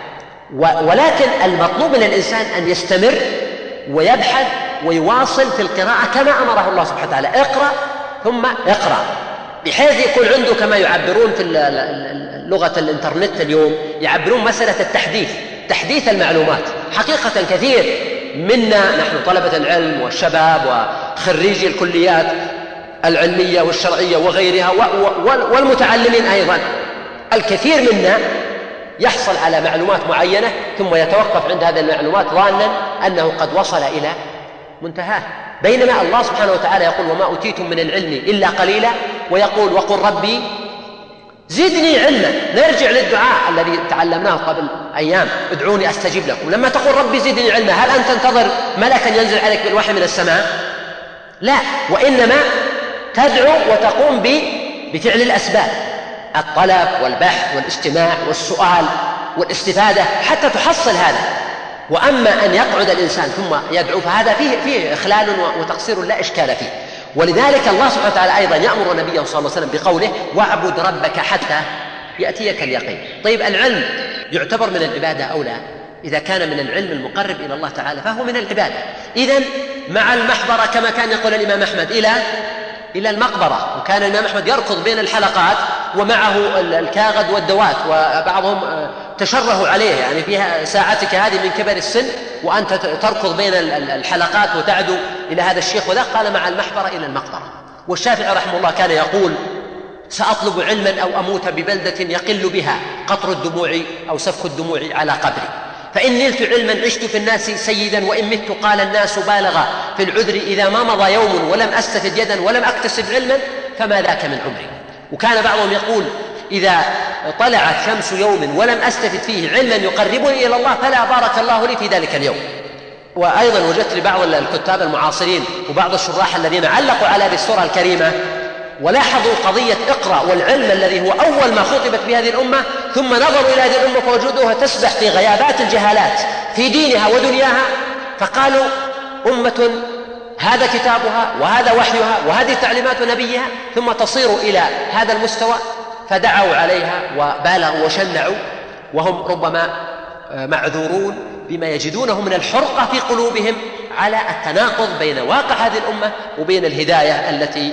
Speaker 2: ولكن المطلوب من الإنسان أن يستمر ويبحث ويواصل في القراءة كما أمره الله سبحانه وتعالى، اقرأ ثم اقرأ، بحيث يكون عنده كما يعبرون في لغة الإنترنت اليوم يعبرون مسألة التحديث، تحديث المعلومات. حقيقة كثير منا نحن طلبة العلم والشباب وخريجي الكليات العلمية والشرعية وغيرها والمتعلمين أيضا، الكثير منا يحصل على معلومات معينة ثم يتوقف عند هذه المعلومات ظانا أنه قد وصل إلى منتهاه، بينما الله سبحانه وتعالى يقول وما أوتيتم من العلم إلا قليلا، ويقول وقل ربي زدني علما. نرجع للدعاء الذي تعلمناه قبل أيام، ادعوني أستجيب لكم. لما تقول ربي زدني علما، هل أنت تنتظر ملكا ينزل عليك بالوحي من السماء؟ لا، وإنما تدعو وتقوم بفعل الأسباب، الطلب والبحث والاستماع والسؤال والاستفادة حتى تحصل هذا. وأما أن يقعد الإنسان ثم يدعو فهذا فيه, فيه إخلال وتقصير لا إشكال فيه. ولذلك الله سبحانه وتعالى أيضا يأمر نبيه صلى الله عليه وسلم بقوله واعبد ربك حتى يأتيك اليقين. طيب العلم يعتبر من العبادة أو لا؟ إذا كان من العلم المقرب إلى الله تعالى فهو من العبادة. إذن مع المحبرة كما كان يقول الإمام أحمد إلى إلى المقبرة، وكان الإمام أحمد يركض بين الحلقات ومعه الكاغد والدوات، وبعضهم تشره عليه يعني فيها ساعتك هذه من كبر السن وأنت تركض بين الحلقات وتعدو إلى هذا الشيخ وذاك، قال مع المحبرة إلى المقبرة. والشافعي رحمه الله كان يقول سأطلب علما أو أموت ببلدة يقل بها قطر الدموع أو سفك الدموع على قبري، فإن نلت علما عشت في الناس سيدا، وإن مت قال الناس بالغ في العذر، إذا ما مضى يوم ولم أستفد يدا ولم أكتسب علما فما ذاك من عمري. وكان بعضهم يقول إذا طلعت شمس يوم ولم أستفد فيه علما يقربني إلى الله فلا بارك الله لي في ذلك اليوم. وأيضا وجدت لبعض الكتاب المعاصرين وبعض الشراح الذين علقوا على هذه السورة الكريمة ولاحظوا قضية اقرأ والعلم الذي هو أول ما خطبت بهذه الأمة، ثم نظروا إلى هذه الأمة فوجدوها تسبح في غيابات الجهالات في دينها ودنياها، فقالوا أمة هذا كتابها وهذا وحيها وهذه تعليمات نبيها، ثم تصير إلى هذا المستوى، فدعوا عليها وبالغوا وشنعوا، وهم ربما معذورون بما يجدونه من الحرقة في قلوبهم على التناقض بين واقع هذه الأمة وبين الهداية التي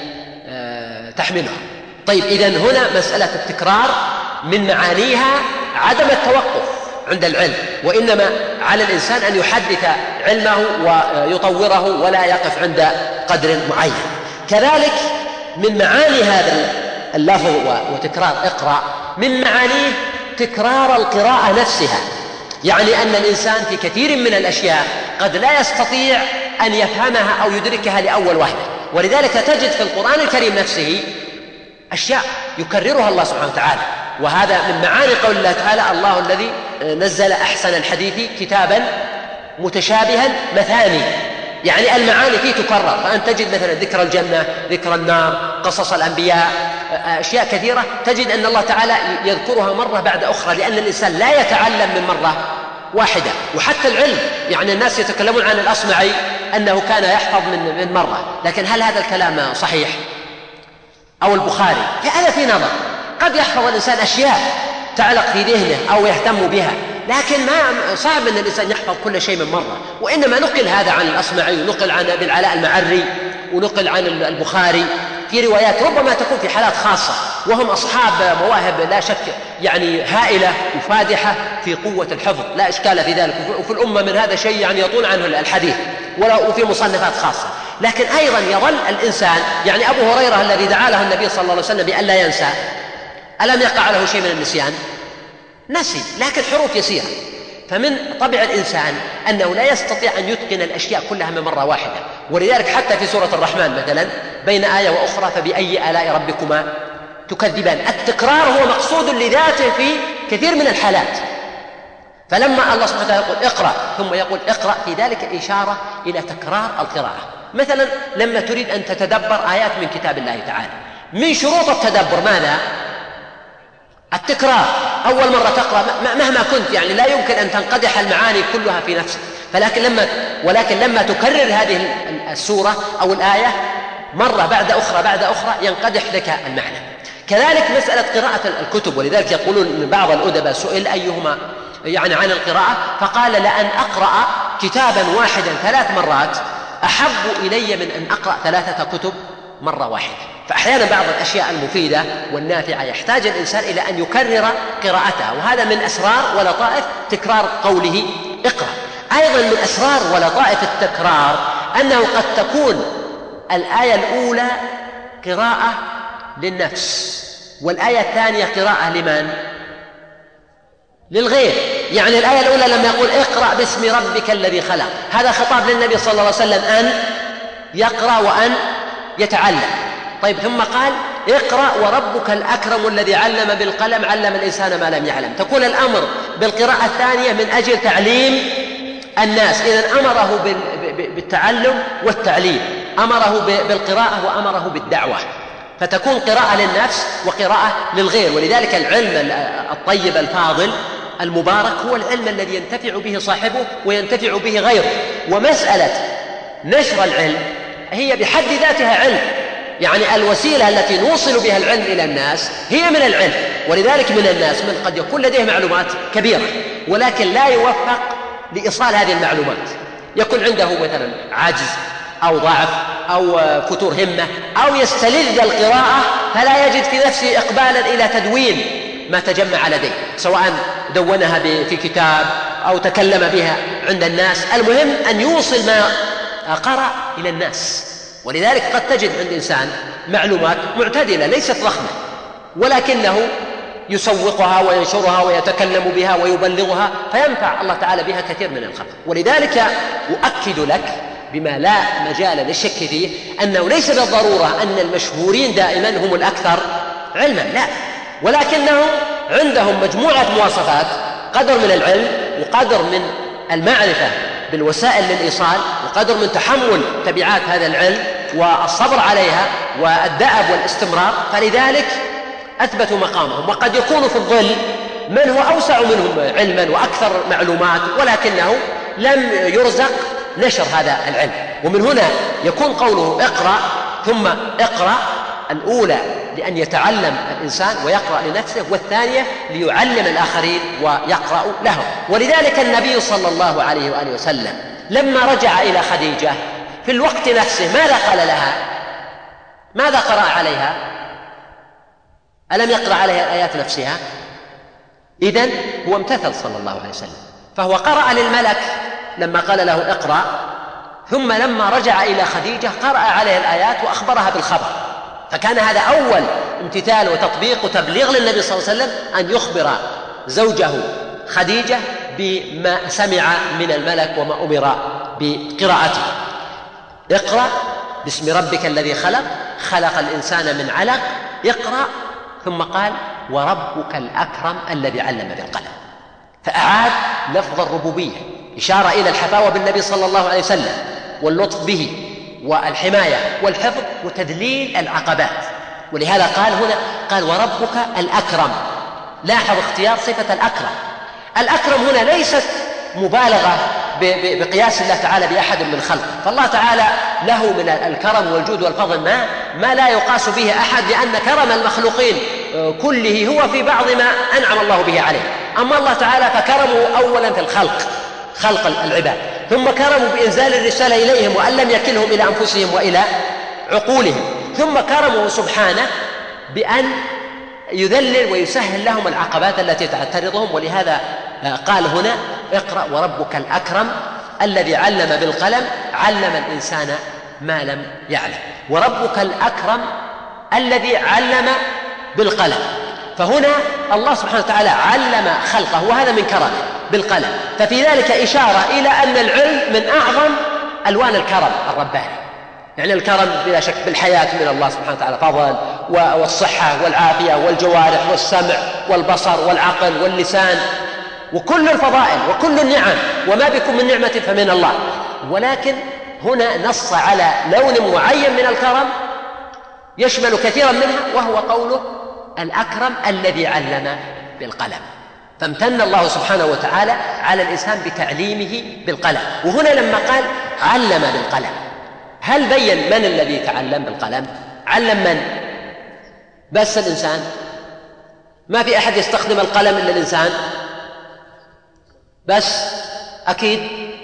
Speaker 2: تحملها. طيب إذن هنا مسألة التكرار من معانيها عدم التوقف عند العلم، وإنما على الإنسان أن يحدث علمه ويطوره ولا يقف عند قدر معين. كذلك من معاني هذا اللفظ وتكرار اقرأ من معانيه تكرار القراءة نفسها، يعني أن الإنسان في كثير من الأشياء قد لا يستطيع أن يفهمها أو يدركها لأول وهلة، ولذلك تجد في القرآن الكريم نفسه أشياء يكررها الله سبحانه وتعالى، وهذا من معاني قول الله تعالى: الله الذي نزل أحسن الحديث كتابا متشابها مثاني، يعني المعاني فيه تكرر. فأنت تجد مثلا ذكر الجنة، ذكر النار، قصص الأنبياء، أشياء كثيرة تجد أن الله تعالى يذكرها مرة بعد أخرى، لأن الإنسان لا يتعلم من مرة واحدة. وحتى العلم، يعني الناس يتكلمون عن الأصمعي أنه كان يحفظ من من مرة، لكن هل هذا الكلام صحيح؟ أو البخاري، هذا في نظر. قد يحفظ الإنسان أشياء تعلق في ذهنه أو يهتم بها، لكن ما صعب أن الإنسان يحفظ كل شيء من مرة. وإنما نقل هذا عن الأصمعي، ونقل عن أبي العلاء المعري، ونقل عن البخاري في روايات ربما تكون في حالات خاصة، وهم أصحاب مواهب لا شك يعني هائلة وفادحة في قوة الحفظ، لا إشكال في ذلك. وفي الأمة من هذا شيء يعني يطول عنه الحديث، وفي مصنفات خاصة. لكن أيضا يظل الإنسان، يعني أبو هريرة الذي دعا له النبي صلى الله عليه وسلم بأن لا ينسى، ألم يقع له شيء من النسيان؟ نسي، لكن حروف يسيرة. فمن طبع الإنسان أنه لا يستطيع أن يتقن الأشياء كلها من مرة واحدة. ولذلك حتى في سورة الرحمن مثلا بين آية وأخرى فبأي آلاء ربكما تكذبان، التكرار هو مقصود لذاته في كثير من الحالات. فلما الله سبحانه وتعالى يقول اقرأ ثم يقول اقرأ، في ذلك إشارة إلى تكرار القراءة. مثلا لما تريد أن تتدبر آيات من كتاب الله تعالى، من شروط التدبر ماذا؟ التكرار. أول مرة تقرأ مهما كنت يعني لا يمكن أن تنقدح المعاني كلها في نفسك، فلكن لما ولكن لما تكرر هذه السورة أو الآية مرة بعد أخرى بعد أخرى ينقدح لك المعنى. كذلك مسألة قراءة الكتب، ولذلك يقولون من بعض الأدباء سئل أيهما يعني عن القراءة، فقال: لأن أقرأ كتابا واحدا ثلاث مرات أحب إلي من أن أقرأ ثلاثة كتب مرة واحدة. فأحيانا بعض الأشياء المفيدة والنافعة يحتاج الإنسان إلى أن يكرر قراءتها، وهذا من أسرار ولطائف تكرار قوله اقرأ. أيضا من أسرار ولطائف التكرار أنه قد تكون الآية الأولى قراءة للنفس، والآية الثانية قراءة لمن؟ للغير. يعني الآية الأولى لما يقول اقرأ باسم ربك الذي خلق، هذا خطاب للنبي صلى الله عليه وسلم أن يقرأ وأن يتعلم. طيب ثم قال اقرأ وربك الأكرم الذي علم بالقلم علم الإنسان ما لم يعلم، تكون الأمر بالقراءة الثانية من أجل تعليم الناس. إذن أمره بالتعلم والتعليم، أمره بالقراءة وأمره بالدعوة، فتكون قراءة للنفس وقراءة للغير. ولذلك العلم الطيب الفاضل المبارك هو العلم الذي ينتفع به صاحبه وينتفع به غيره. ومسألة نشر العلم هي بحد ذاتها علم، يعني الوسيلة التي نوصل بها العلم إلى الناس هي من العلم. ولذلك من الناس من قد يكون لديه معلومات كبيرة ولكن لا يوفق لإيصال هذه المعلومات، يكون عنده مثلا عجز أو ضعف أو فتور همة أو يستلذ القراءة فلا يجد في نفسه إقبالا إلى تدوين ما تجمع لديه، سواء دونها في كتاب أو تكلم بها عند الناس. المهم أن يوصل ما قرأ إلى الناس. ولذلك قد تجد عند إنسان معلومات معتدلة ليست ضخمة، ولكنه يسوقها وينشرها ويتكلم بها ويبلغها فينفع الله تعالى بها كثير من الخلق. ولذلك أؤكد لك بما لا مجال للشك فيه أنه ليس بالضرورة أن المشهورين دائما هم الأكثر علما، لا، ولكنهم عندهم مجموعة مواصفات، قدر من العلم وقدر من المعرفة بالوسائل للإيصال وقدر من تحمل تبعات هذا العلم والصبر عليها والدأب والاستمرار، فلذلك أثبتوا مقامهم. وقد يكون في الظل من هو أوسع منهم علما وأكثر معلومات ولكنه لم يرزق نشر هذا العلم. ومن هنا يكون قوله اقرأ ثم اقرأ الأولى لأن يتعلم الإنسان ويقرأ لنفسه، والثانية ليعلم الآخرين ويقرأ لهم. ولذلك النبي صلى الله عليه وآله وسلم لما رجع إلى خديجة في الوقت نفسه ماذا قال لها؟ ماذا قرأ عليها؟ ألم يقرأ عليها الآيات نفسها؟ إذن هو امتثل صلى الله عليه وسلم، فهو قرأ للملك لما قال له اقرأ، ثم لما رجع إلى خديجة قرأ عليها الآيات وأخبرها بالخبر. فكان هذا أول امتثال وتطبيق وتبليغ للنبي صلى الله عليه وسلم أن يخبر زوجه خديجة بما سمع من الملك وما أمر بقراءته. اقرأ باسم ربك الذي خلق خلق الإنسان من علق اقرأ، ثم قال وربك الأكرم الذي علم بالقلم، فأعاد لفظ الربوبية، إشارة إلى الحفاوة بالنبي صلى الله عليه وسلم واللطف به والحماية والحفظ وتذليل العقبات. ولهذا قال هنا قال وربك الأكرم. لاحظ اختيار صفة الأكرم. الأكرم هنا ليست مبالغة بقياس الله تعالى بأحد من خلقه، فالله تعالى له من الكرم والجود والفضل ما, ما لا يقاس به أحد، لأن كرم المخلوقين كله هو في بعض ما أنعم الله به عليه. أما الله تعالى فكرمه أولا في الخلق، خلق العباد، ثم كرموا بإنزال الرسالة إليهم وأن لم يكلهم إلى أنفسهم وإلى عقولهم، ثم كرموا سبحانه بأن يذلل ويسهل لهم العقبات التي تعترضهم. ولهذا قال هنا اقرأ وربك الأكرم الذي علم بالقلم علم الإنسان ما لم يعلم. وربك الأكرم الذي علم بالقلم، فهنا الله سبحانه وتعالى علم خلقه وهذا من كرمه بالقلم، ففي ذلك إشارة إلى أن العلم من أعظم ألوان الكرم الرباني. يعني الكرم بلا شك بالحياة من الله سبحانه وتعالى فضل، والصحة والعافية والجوارح والسمع والبصر والعقل واللسان وكل الفضائل وكل النعم، وما بكم من نعمة فمن الله. ولكن هنا نص على لون معين من الكرم يشمل كثيرا منها، وهو قوله الأكرم الذي علم بالقلم. فامتن الله سبحانه وتعالى على الإنسان بتعليمه بالقلم. وهنا لما قال علم بالقلم، هل بين من الذي تعلم بالقلم؟ علم من؟ بس الإنسان؟ ما في أحد يستخدم القلم إلا الإنسان بس؟ أكيد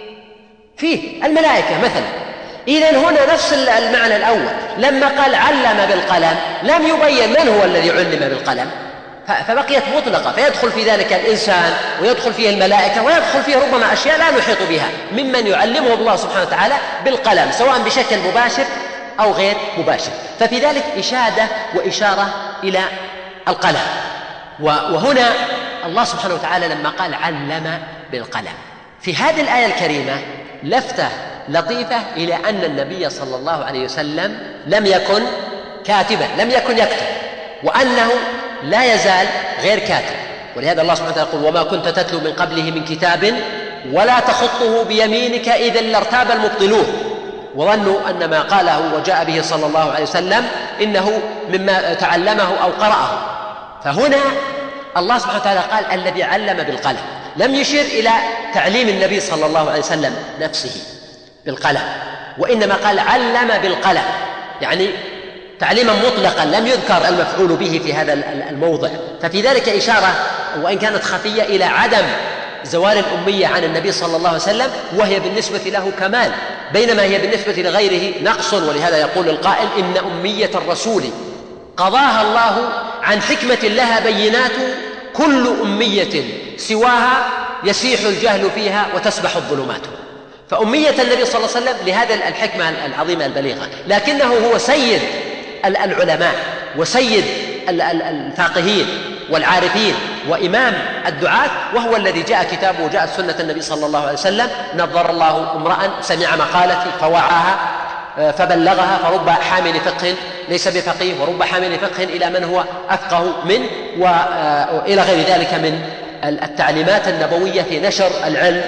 Speaker 2: فيه الملائكة مثلا. إذن هنا نفس المعنى الأول، لما قال علم بالقلم لم يبين من هو الذي علم بالقلم، فبقيت مطلقة، فيدخل في ذلك الإنسان ويدخل فيه الملائكة ويدخل فيه ربما أشياء لا نحيط بها ممن يعلمه الله سبحانه وتعالى بالقلم، سواء بشكل مباشر أو غير مباشر. ففي ذلك إشادة وإشارة إلى القلم. وهنا الله سبحانه وتعالى لما قال علم بالقلم في هذه الآية الكريمة لفتة لطيفة إلى أن النبي صلى الله عليه وسلم لم يكن كاتبا، لم يكن يكتب، وأنه لا يزال غير كاتب. ولهذا الله سبحانه وتعالى يقول وما كنت تتلو من قبله من كتاب ولا تخطه بيمينك إذا لارتاب المبطلون، وظنوا أن ما قاله وجاء به صلى الله عليه وسلم إنه مما تعلمه أو قرأه. فهنا الله سبحانه وتعالى قال الذي علم بالقلم، لم يشر إلى تعليم النبي صلى الله عليه وسلم نفسه بالقلم، وإنما قال علم بالقلم، يعني تعليما مطلقا لم يذكر المفعول به في هذا الموضع. ففي ذلك إشارة وإن كانت خفية إلى عدم زوال الأمية عن النبي صلى الله عليه وسلم، وهي بالنسبة له كمال، بينما هي بالنسبة لغيره نقص. ولهذا يقول القائل إن أمية الرسول قضاها الله عن حكمة لها بينات، كل أمية سواها يسيح الجهل فيها وتسبح الظلمات. فأمية النبي صلى الله عليه وسلم لهذا الحكمة العظيمة البليغة، لكنه هو سيد العلماء وسيد الفاقهين والعارفين وإمام الدعاة، وهو الذي جاء كتابه وجاءت سنة النبي صلى الله عليه وسلم. نظر الله امرأ سمع مقالتي فوعاها فبلغها، فرب حامل فقه ليس بفقيه، ورب حامل فقه إلى من هو أفقه منه، وإلى غير ذلك من التعليمات النبوية في نشر العلم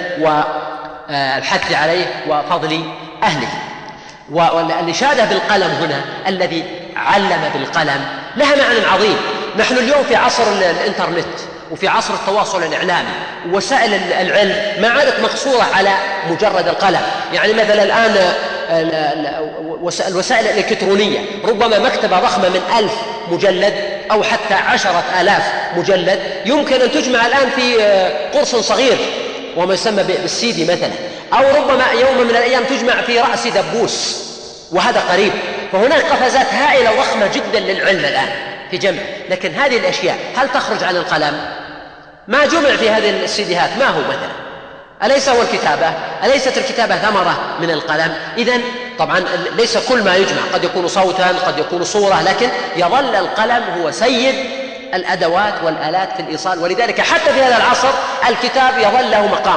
Speaker 2: والحث عليه وفضل أهله. والإشادة بالقلم هنا الذي علم بالقلم لها معنى عظيم. نحن اليوم في عصر الإنترنت وفي عصر التواصل الإعلامي، وسائل العلم ما عادت مقصورة على مجرد القلم. يعني مثلا الآن الوسائل الإلكترونية ربما مكتبة ضخمة من ألف مجلد أو حتى عشرة آلاف مجلد يمكن أن تجمع الآن في قرص صغير وما يسمى بالسيدي مثلا، أو ربما يوم من الأيام تجمع في رأس دبوس، وهذا قريب. فهناك قفزات هائلة ضخمة جدا للعلم الآن في جمع. لكن هذه الأشياء هل تخرج عن القلم؟ ما جمع في هذه السيديهات ما هو مثلا؟ أليس هو الكتابة؟ أليست الكتابة ثمرة من القلم؟ إذن طبعا ليس كل ما يجمع، قد يكون صوتا قد يكون صورة، لكن يظل القلم هو سيد الأدوات والآلات في الإيصال. ولذلك حتى في هذا العصر الكتاب يظل له مقامه،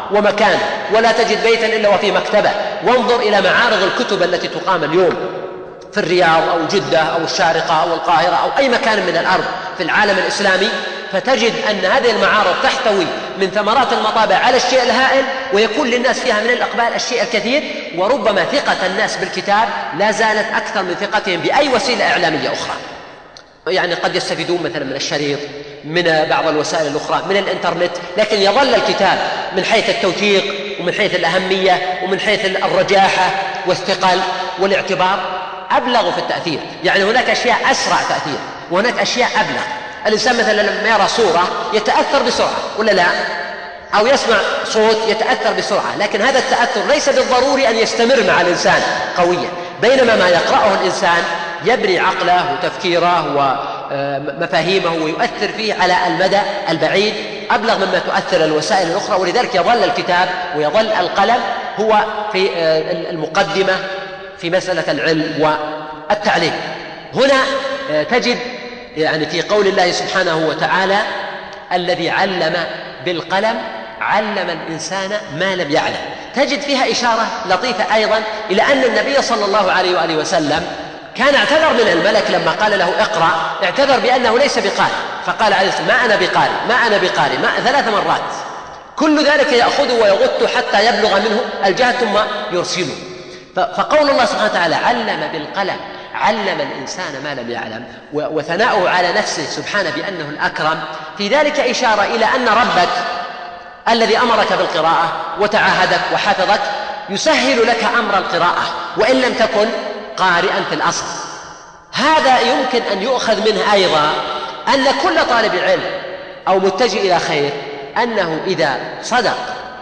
Speaker 2: ومكان، ولا تجد بيتا إلا وفيه مكتبة. وانظر إلى معارض الكتب التي تقام اليوم في الرياض أو جدة أو الشارقة أو القاهرة أو أي مكان من الأرض في العالم الإسلامي، فتجد أن هذه المعارض تحتوي من ثمرات المطابع على الشيء الهائل، ويكون للناس فيها من الإقبال الشيء الكثير. وربما ثقة الناس بالكتاب لا زالت أكثر من ثقتهم بأي وسيلة إعلامية أخرى. يعني قد يستفيدون مثلا من الشريط، من بعض الوسائل الأخرى، من الإنترنت، لكن يظل الكتاب من حيث التوثيق ومن حيث الأهمية ومن حيث الرجاحة والثقل والاعتبار أبلغ في التأثير. يعني هناك أشياء أسرع تأثير وهناك أشياء أبلغ. الإنسان مثلا لما يرى صورة يتأثر بسرعة ولا لا؟ أو يسمع صوت يتأثر بسرعة، لكن هذا التأثر ليس بالضروري أن يستمر مع الإنسان قويا، بينما ما يقرأه الإنسان يبني عقله وتفكيره ومفاهيمه ويؤثر فيه على المدى البعيد أبلغ مما تؤثر الوسائل الأخرى. ولذلك يظل الكتاب ويظل القلم هو في المقدمة في مسألة العلم والتعليم. هنا تجد يعني في قول الله سبحانه وتعالى الذي علم بالقلم علم الإنسان ما لم يعلم، تجد فيها إشارة لطيفة أيضا إلى أن النبي صلى الله عليه وآله وسلم كان اعتذر من الملك لما قال له اقرأ، اعتذر بأنه ليس بقارئ، فقال عليه السلام ما أنا بقارئ ما أنا بقارئ ما ثلاث مرات، كل ذلك يأخذه ويغط حتى يبلغ منه الجهد ثم يرسله. فقول الله سبحانه وتعالى علم بالقلم علم الإنسان ما لم يعلم، وثناؤه على نفسه سبحانه بأنه الأكرم، في ذلك إشارة إلى أن ربك الذي أمرك بالقراءة وتعاهدك وحفظك يسهل لك أمر القراءة وإن لم تكن قارئا في الأصل. هذا يمكن أن يؤخذ منه أيضا أن كل طالب علم أو متجه إلى خير أنه إذا صدق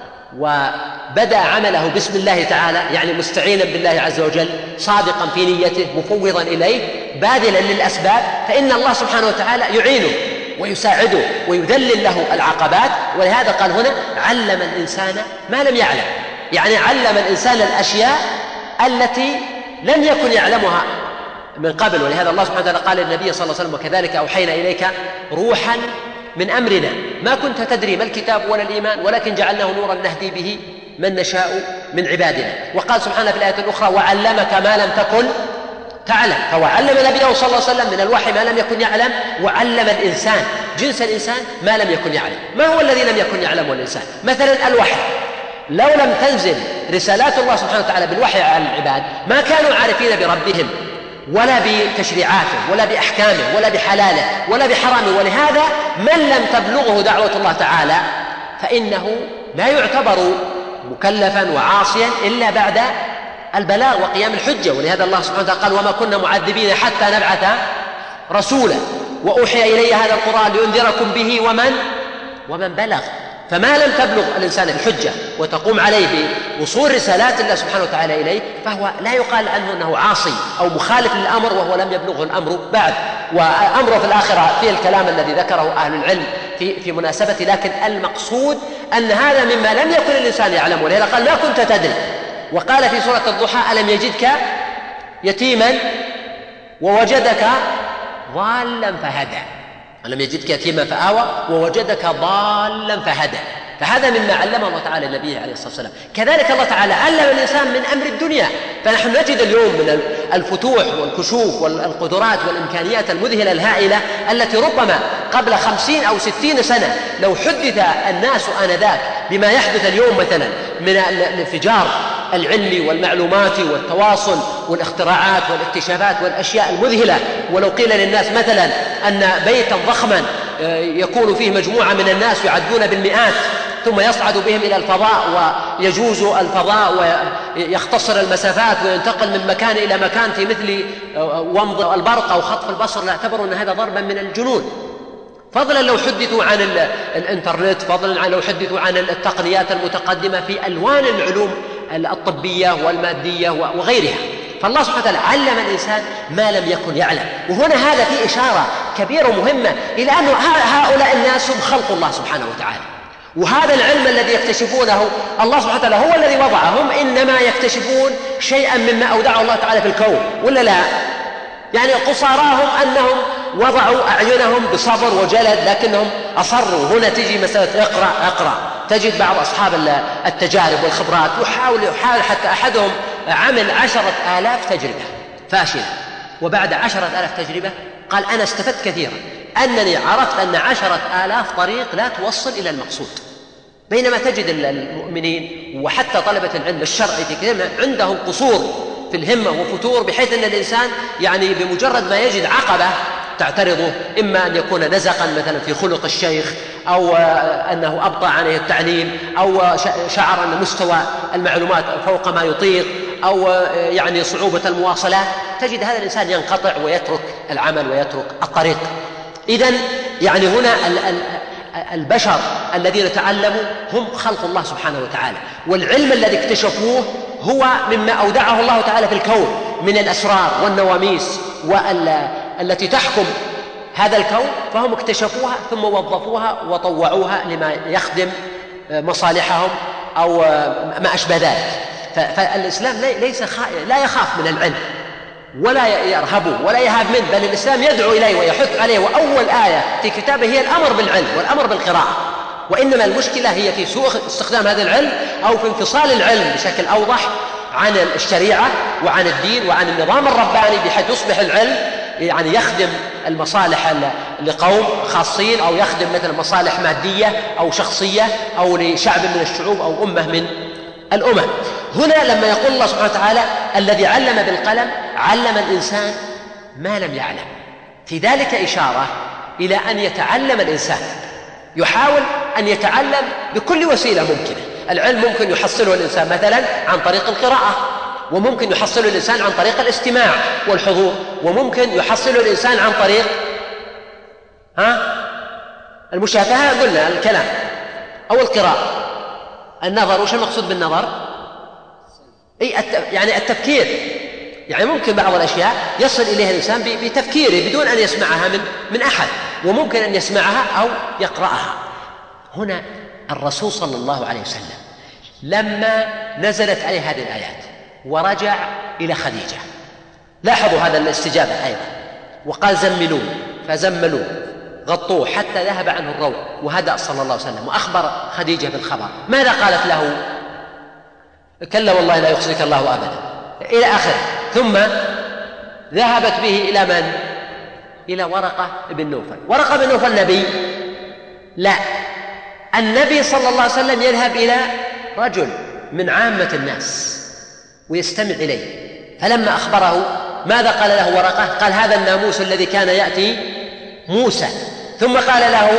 Speaker 2: وبدأ عمله بسم الله تعالى، يعني مستعينا بالله عز وجل، صادقا في نيته، مفوضا إليه، باذلا للأسباب، فإن الله سبحانه وتعالى يعينه ويساعده ويذلل له العقبات. ولهذا قال هنا علم الإنسان ما لم يعلم، يعني علم الإنسان الأشياء التي لم يكن يعلمها من قبل. ولهذا الله سبحانه وتعالى قال للنبي صلى الله عليه وسلم وكذلك أوحينا إليك روحا من أمرنا ما كنت تدري ما الكتاب ولا الإيمان ولكن جعلناه نورا نهدي به من نشاء من عبادنا. وقال سبحانه في الآية الأخرى وعلمك ما لم تكن تعلم، فهو علم نبيه صلى الله عليه وسلم من الوحي ما لم يكن يعلم، وعلم الإنسان جنس الإنسان ما لم يكن يعلم. ما هو الذي لم يكن يعلمه الإنسان؟ مثلا الوحي، لو لم تنزل رسالات الله سبحانه وتعالى بالوحي على العباد ما كانوا عارفين بربهم ولا بتشريعاته ولا بأحكامه ولا بحلاله ولا بحرامه. ولهذا من لم تبلغه دعوة الله تعالى فإنه لا يعتبر مكلفا وعاصيا إلا بعد البلاغ وقيام الحجة. ولهذا الله سبحانه وتعالى قال وما كنا معذبين حتى نبعث رسولا وأوحي إلي هذا القرآن لأنذركم به ومن ومن بلغ. فما لم تبلغ الإنسان الحجة وتقوم عليه بوصول رسالات الله سبحانه وتعالى إليه فهو لا يقال عنه أنه عاصي أو مخالف للأمر وهو لم يبلغه الأمر بعد. وأمره في الآخرة في الكلام الذي ذكره أهل العلم في, في مناسبة، لكن المقصود أن هذا مما لم يكن الإنسان يعلمه. ولهذا قال ما كنت تدري. وقال في سورة الضحى ألم يجدك يتيما ووجدك ضالا فهدى، ألم يجدك يتيما فآوى ووجدك ضالا فهدى. فهذا مما علمه الله تعالى النبي عليه الصلاة والسلام. كذلك الله تعالى علم الإنسان من أمر الدنيا. فنحن نجد اليوم من الفتوح والكشوف والقدرات والإمكانيات المذهلة الهائلة التي ربما قبل خمسين أو ستين سنة لو حدث الناس آنذاك بما يحدث اليوم مثلا من الانفجار العلمي والمعلومات والتواصل والاختراعات والاكتشافات والأشياء المذهلة، ولو قيل للناس مثلا أن بيتا ضخما يكون فيه مجموعة من الناس يعدون بالمئات ثم يصعد بهم إلى الفضاء ويجوز الفضاء ويختصر المسافات وينتقل من مكان إلى مكان في مثل ومض البرق أو خطف البصر، لا اعتبروا أن هذا ضربا من الجنون، فضلا لو حدثوا عن الانترنت، فضلا لو حدثوا عن التقنيات المتقدمة في ألوان العلوم الطبية والمادية وغيرها. فالله سبحانه وتعالى علم الإنسان ما لم يكن يعلم. وهنا هذا في إشارة كبيرة مهمة إلى أن هؤلاء الناس هم خلق الله سبحانه وتعالى، وهذا العلم الذي يكتشفونه الله سبحانه وتعالى هو الذي وضعهم، إنما يكتشفون شيئا مما أودعه الله تعالى في الكون ولا لا؟ يعني قصاراهم أنهم وضعوا أعينهم بصبر وجلد لكنهم أصروا. هنا تجي مسألة اقرأ اقرأ تجد بعض أصحاب التجارب والخبرات يحاول يحاول حتى أحدهم عمل عشرة آلاف تجربة فاشلة، وبعد عشرة آلاف تجربة قال أنا استفدت كثيرا، أنني عرفت أن عشرة آلاف طريق لا توصل إلى المقصود. بينما تجد المؤمنين وحتى طلبة العلم الشرعي في كثير عندهم قصور في الهمة وفتور، بحيث أن الإنسان يعني بمجرد ما يجد عقبة تعترضه، إما أن يكون نزقا مثلا في خلق الشيخ، أو أنه أبطأ عليه التعليم، أو شعر أن مستوى المعلومات فوق ما يطيق، أو يعني صعوبة المواصلات، تجد هذا الإنسان ينقطع ويترك العمل ويترك الطريق. إذن يعني هنا البشر الذين تعلموا هم خلق الله سبحانه وتعالى، والعلم الذي اكتشفوه هو مما أودعه الله تعالى في الكون من الأسرار والنواميس والتي تحكم هذا الكون، فهم اكتشفوها ثم وظفوها وطوعوها لما يخدم مصالحهم أو ما أشبه ذلك. فالإسلام ليس لا يخاف من العلم ولا يرهبه ولا يهاب منه، بل الإسلام يدعو إليه ويحث عليه، وأول آية في كتابه هي الأمر بالعلم والأمر بالقراءة. وإنما المشكلة هي في سوء استخدام هذا العلم أو في انفصال العلم بشكل أوضح عن الشريعة وعن الدين وعن النظام الرباني، بحيث يصبح العلم يعني يخدم المصالح لقوم خاصين، أو يخدم مثلا مصالح مادية أو شخصية أو لشعب من الشعوب أو أمة من الأمم. هنا لما يقول الله سبحانه وتعالى الذي علم بالقلم علم الإنسان ما لم يعلم، في ذلك إشارة إلى أن يتعلم الإنسان، يحاول أن يتعلم بكل وسيلة ممكنة. العلم ممكن يحصله الإنسان مثلا عن طريق القراءة، وممكن يحصله الإنسان عن طريق الاستماع والحضور، وممكن يحصله الإنسان عن طريق ها المشافهة، قلنا الكلام أو القراءة. النظر، وش المقصود بالنظر؟ أي يعني التفكير، يعني ممكن بعض الأشياء يصل إليها الإنسان بتفكيره بدون أن يسمعها من من أحد، وممكن أن يسمعها أو يقرأها. هنا الرسول صلى الله عليه وسلم لما نزلت عليه هذه الآيات ورجع إلى خديجة، لاحظوا هذا الاستجابة أيضا، وقال زملوه فزملوه غطوه حتى ذهب عنه الروع، وهدأ صلى الله عليه وسلم وأخبر خديجة بالخبر. ماذا قالت له؟ كلا والله لا يخزيك الله أبدا إلى آخره. ثم ذهبت به إلى من؟ إلى ورقة بن نوفل. ورقة بن نوفل نبي؟ لا، النبي صلى الله عليه وسلم يذهب إلى رجل من عامة الناس ويستمع إليه، فلما أخبره ماذا قال له ورقة؟ قال هذا الناموس الذي كان يأتي موسى. ثم قال له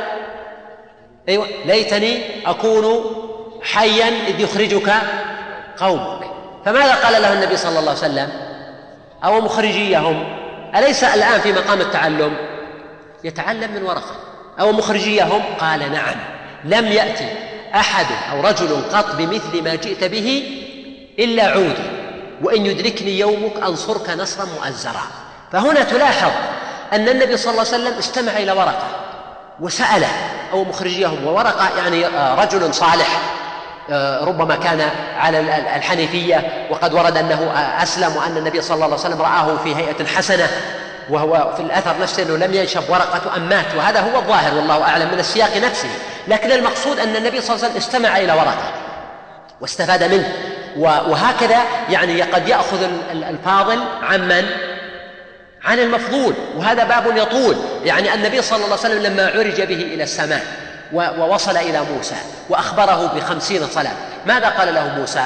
Speaker 2: أيوة ليتني أكون حيا إذ يخرجك قومك. فماذا قال له النبي صلى الله عليه وسلم؟ أو مخرجيهم؟ أليس الآن في مقام التعلم يتعلم من ورقة؟ أو مخرجيهم؟ قال نعم، لم يأتي أحد أو رجل قط بمثل ما جئت به إلا عودي، وإن يدركني يومك أنصرك نصرا مؤزرا. فهنا تلاحظ أن النبي صلى الله عليه وسلم استمع إلى ورقة وسأله أو مخرجيهم، وورقة يعني رجل صالح ربما كان على الحنيفية، وقد ورد أنه أسلم، وأن النبي صلى الله عليه وسلم رآه في هيئة حسنة، وهو في الأثر نفسه أنه لم ينشب ورقة أم مات، وهذا هو الظاهر والله أعلم من السياق نفسه. لكن المقصود أن النبي صلى الله عليه وسلم استمع إلى ورقة واستفاد منه، وهكذا يعني قد يأخذ الفاضل عن من؟ عن المفضول، وهذا باب يطول. يعني النبي صلى الله عليه وسلم لما عرج به إلى السماء ووصل إلى موسى وأخبره بخمسين صلاة، ماذا قال له موسى؟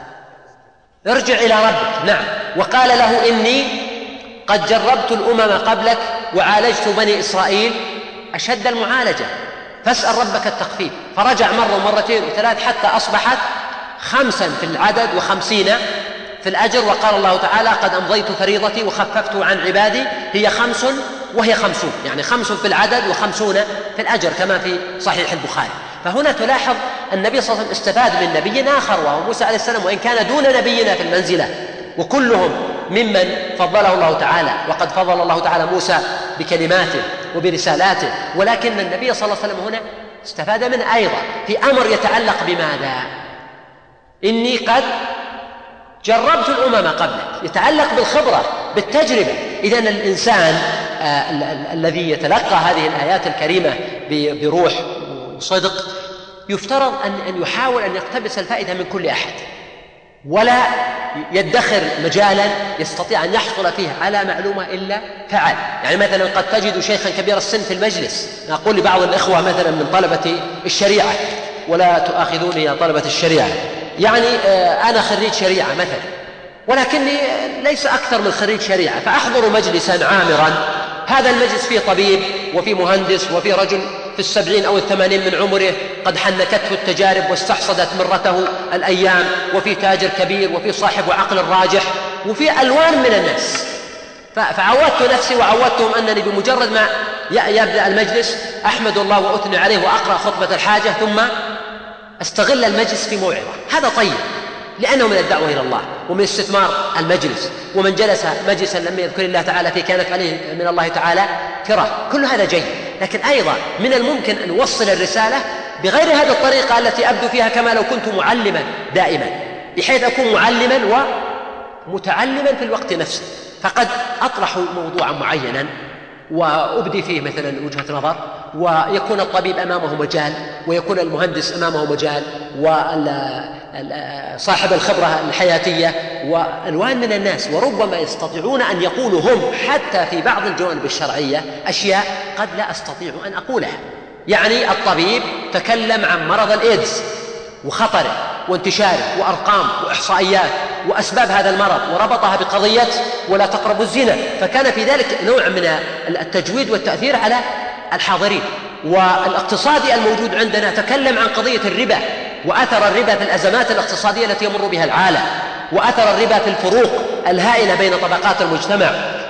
Speaker 2: ارجع إلى ربك. نعم، وقال له إني قد جربت الأمم قبلك وعالجت بني إسرائيل أشد المعالجة، فاسأل ربك التخفيف. فرجع مرة ومرتين وثلاث حتى أصبحت خمسا في العدد وخمسين في الأجر. وقال الله تعالى قد أمضيت فريضتي وخففت عن عبادي، هي خمس وهي خمسون، يعني خمس في العدد وخمسون في الأجر كما في صحيح البخاري. فهنا تلاحظ النبي صلى الله عليه وسلم استفاد من نبي آخر وهو موسى عليه السلام، وإن كان دون نبينا في المنزلة، وكلهم ممن فضله الله تعالى، وقد فضل الله تعالى موسى بكلماته وبرسالاته، ولكن النبي صلى الله عليه وسلم هنا استفاد منه أيضا في أمر يتعلق بماذا؟ إني قد جربت الأمم قبلك، يتعلق بالخبرة بالتجربة. إذن الإنسان آه ال- ال- الذي يتلقى هذه الآيات الكريمة بروح وصدق يفترض أن يحاول أن يقتبس الفائدة من كل أحد، ولا يدخر مجالا يستطيع أن يحصل فيه على معلومة إلا فعل. يعني مثلا قد تجد شيخا كبير السن في المجلس، أقول لبعض الإخوة مثلا من طلبة الشريعة، ولا تؤاخذوني يا طلبة الشريعة، يعني أنا خريج شريعة مثلا، ولكني ليس أكثر من خريج شريعة، فأحضر مجلسا عامرا، هذا المجلس فيه طبيب وفيه مهندس وفيه رجل في السبعين أو الثمانين من عمره قد حنكته التجارب واستحصدت مرته الأيام، وفي تاجر كبير، وفي صاحب عقل راجح، وفي ألوان من الناس. فعودت نفسي وعودتهم أنني بمجرد ما يبدأ المجلس أحمد الله وأثني عليه وأقرأ خطبة الحاجة، ثم أستغل المجلس في موعظة. هذا طيب، لأنه من الدعوة إلى الله ومن استثمار المجلس، ومن جلس مجلسا لم يذكر الله تعالى فيه كانت عليه من الله تعالى كرة، كل هذا جيد. لكن أيضا من الممكن أن أوصل الرسالة بغير هذه الطريقة التي أبدو فيها كما لو كنت معلما دائما، بحيث أكون معلما ومتعلما في الوقت نفسه. فقد أطرح موضوعا معينا وأبدي فيه مثلا وجهة نظر، ويكون الطبيب أمامه مجال، ويكون المهندس أمامه مجال، وصاحب الخبرة الحياتية، وألوان من الناس، وربما يستطيعون أن يقولوا هم حتى في بعض الجوانب الشرعية أشياء قد لا أستطيع أن أقولها. يعني الطبيب تكلم عن مرض الإيدز وخطره وانتشاره وأرقام وإحصائيات وأسباب هذا المرض، وربطها بقضية ولا تقربوا الزنا، فكان في ذلك نوع من التجويد والتأثير على الحاضرين. والاقتصادي الموجود عندنا تكلم عن قضية الربا وأثر الربا في الأزمات الاقتصادية التي يمر بها العالم، وأثر الربا في الفروق الهائلة بين طبقات المجتمع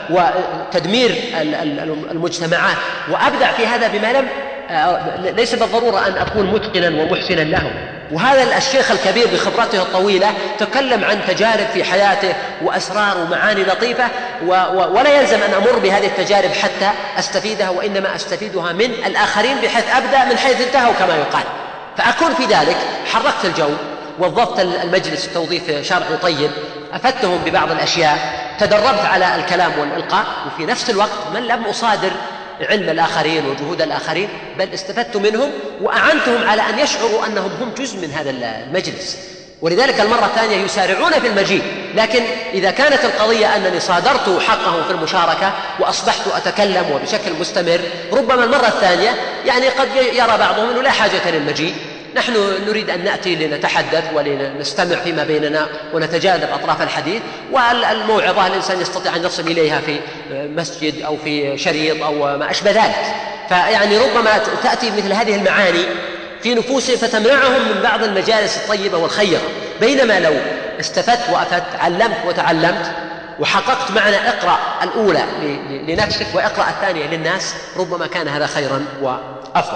Speaker 2: وتدمير المجتمعات، وأبدع في هذا بما لم ليس بالضرورة أن أكون متقنا ومحسنا له. وهذا الشيخ الكبير بخبرته الطويلة تكلم عن تجارب في حياته وأسرار ومعاني لطيفة، ولا يلزم أن أمر بهذه التجارب حتى أستفيدها، وإنما أستفيدها من الآخرين بحيث أبدأ من حيث انتهوا كما يقال. فأكون في ذلك حركت الجو، وظفت المجلس توظيف شرعي طيب، أفدتهم ببعض الأشياء، تدربت على الكلام والإلقاء، وفي نفس الوقت من لم أصادر علم الآخرين وجهود الآخرين، بل استفدت منهم وأعنتهم على أن يشعروا أنهم هم جزء من هذا المجلس. ولذلك المرة الثانية يسارعون في المجيء، لكن إذا كانت القضية أنني صادرت حقهم في المشاركة وأصبحت أتكلم وبشكل مستمر، ربما المرة الثانية يعني قد يرى بعضهم أنه لا حاجة للمجيء، نحن نريد أن نأتي لنتحدث ولنستمع فيما بيننا ونتجاذب أطراف الحديث، والموعظة الإنسان يستطيع أن يصل إليها في مسجد أو في شريط أو ما أشبه ذلك. فيعني ربما تأتي مثل هذه المعاني في نفوسهم فتمنعهم من بعض المجالس الطيبة والخيرة، بينما لو استفدت وأفدت، علمت وتعلمت، وحققت معنى اقرأ الأولى لنفسك وإقرأ الثانية للناس، ربما كان هذا خيرا وأفضل.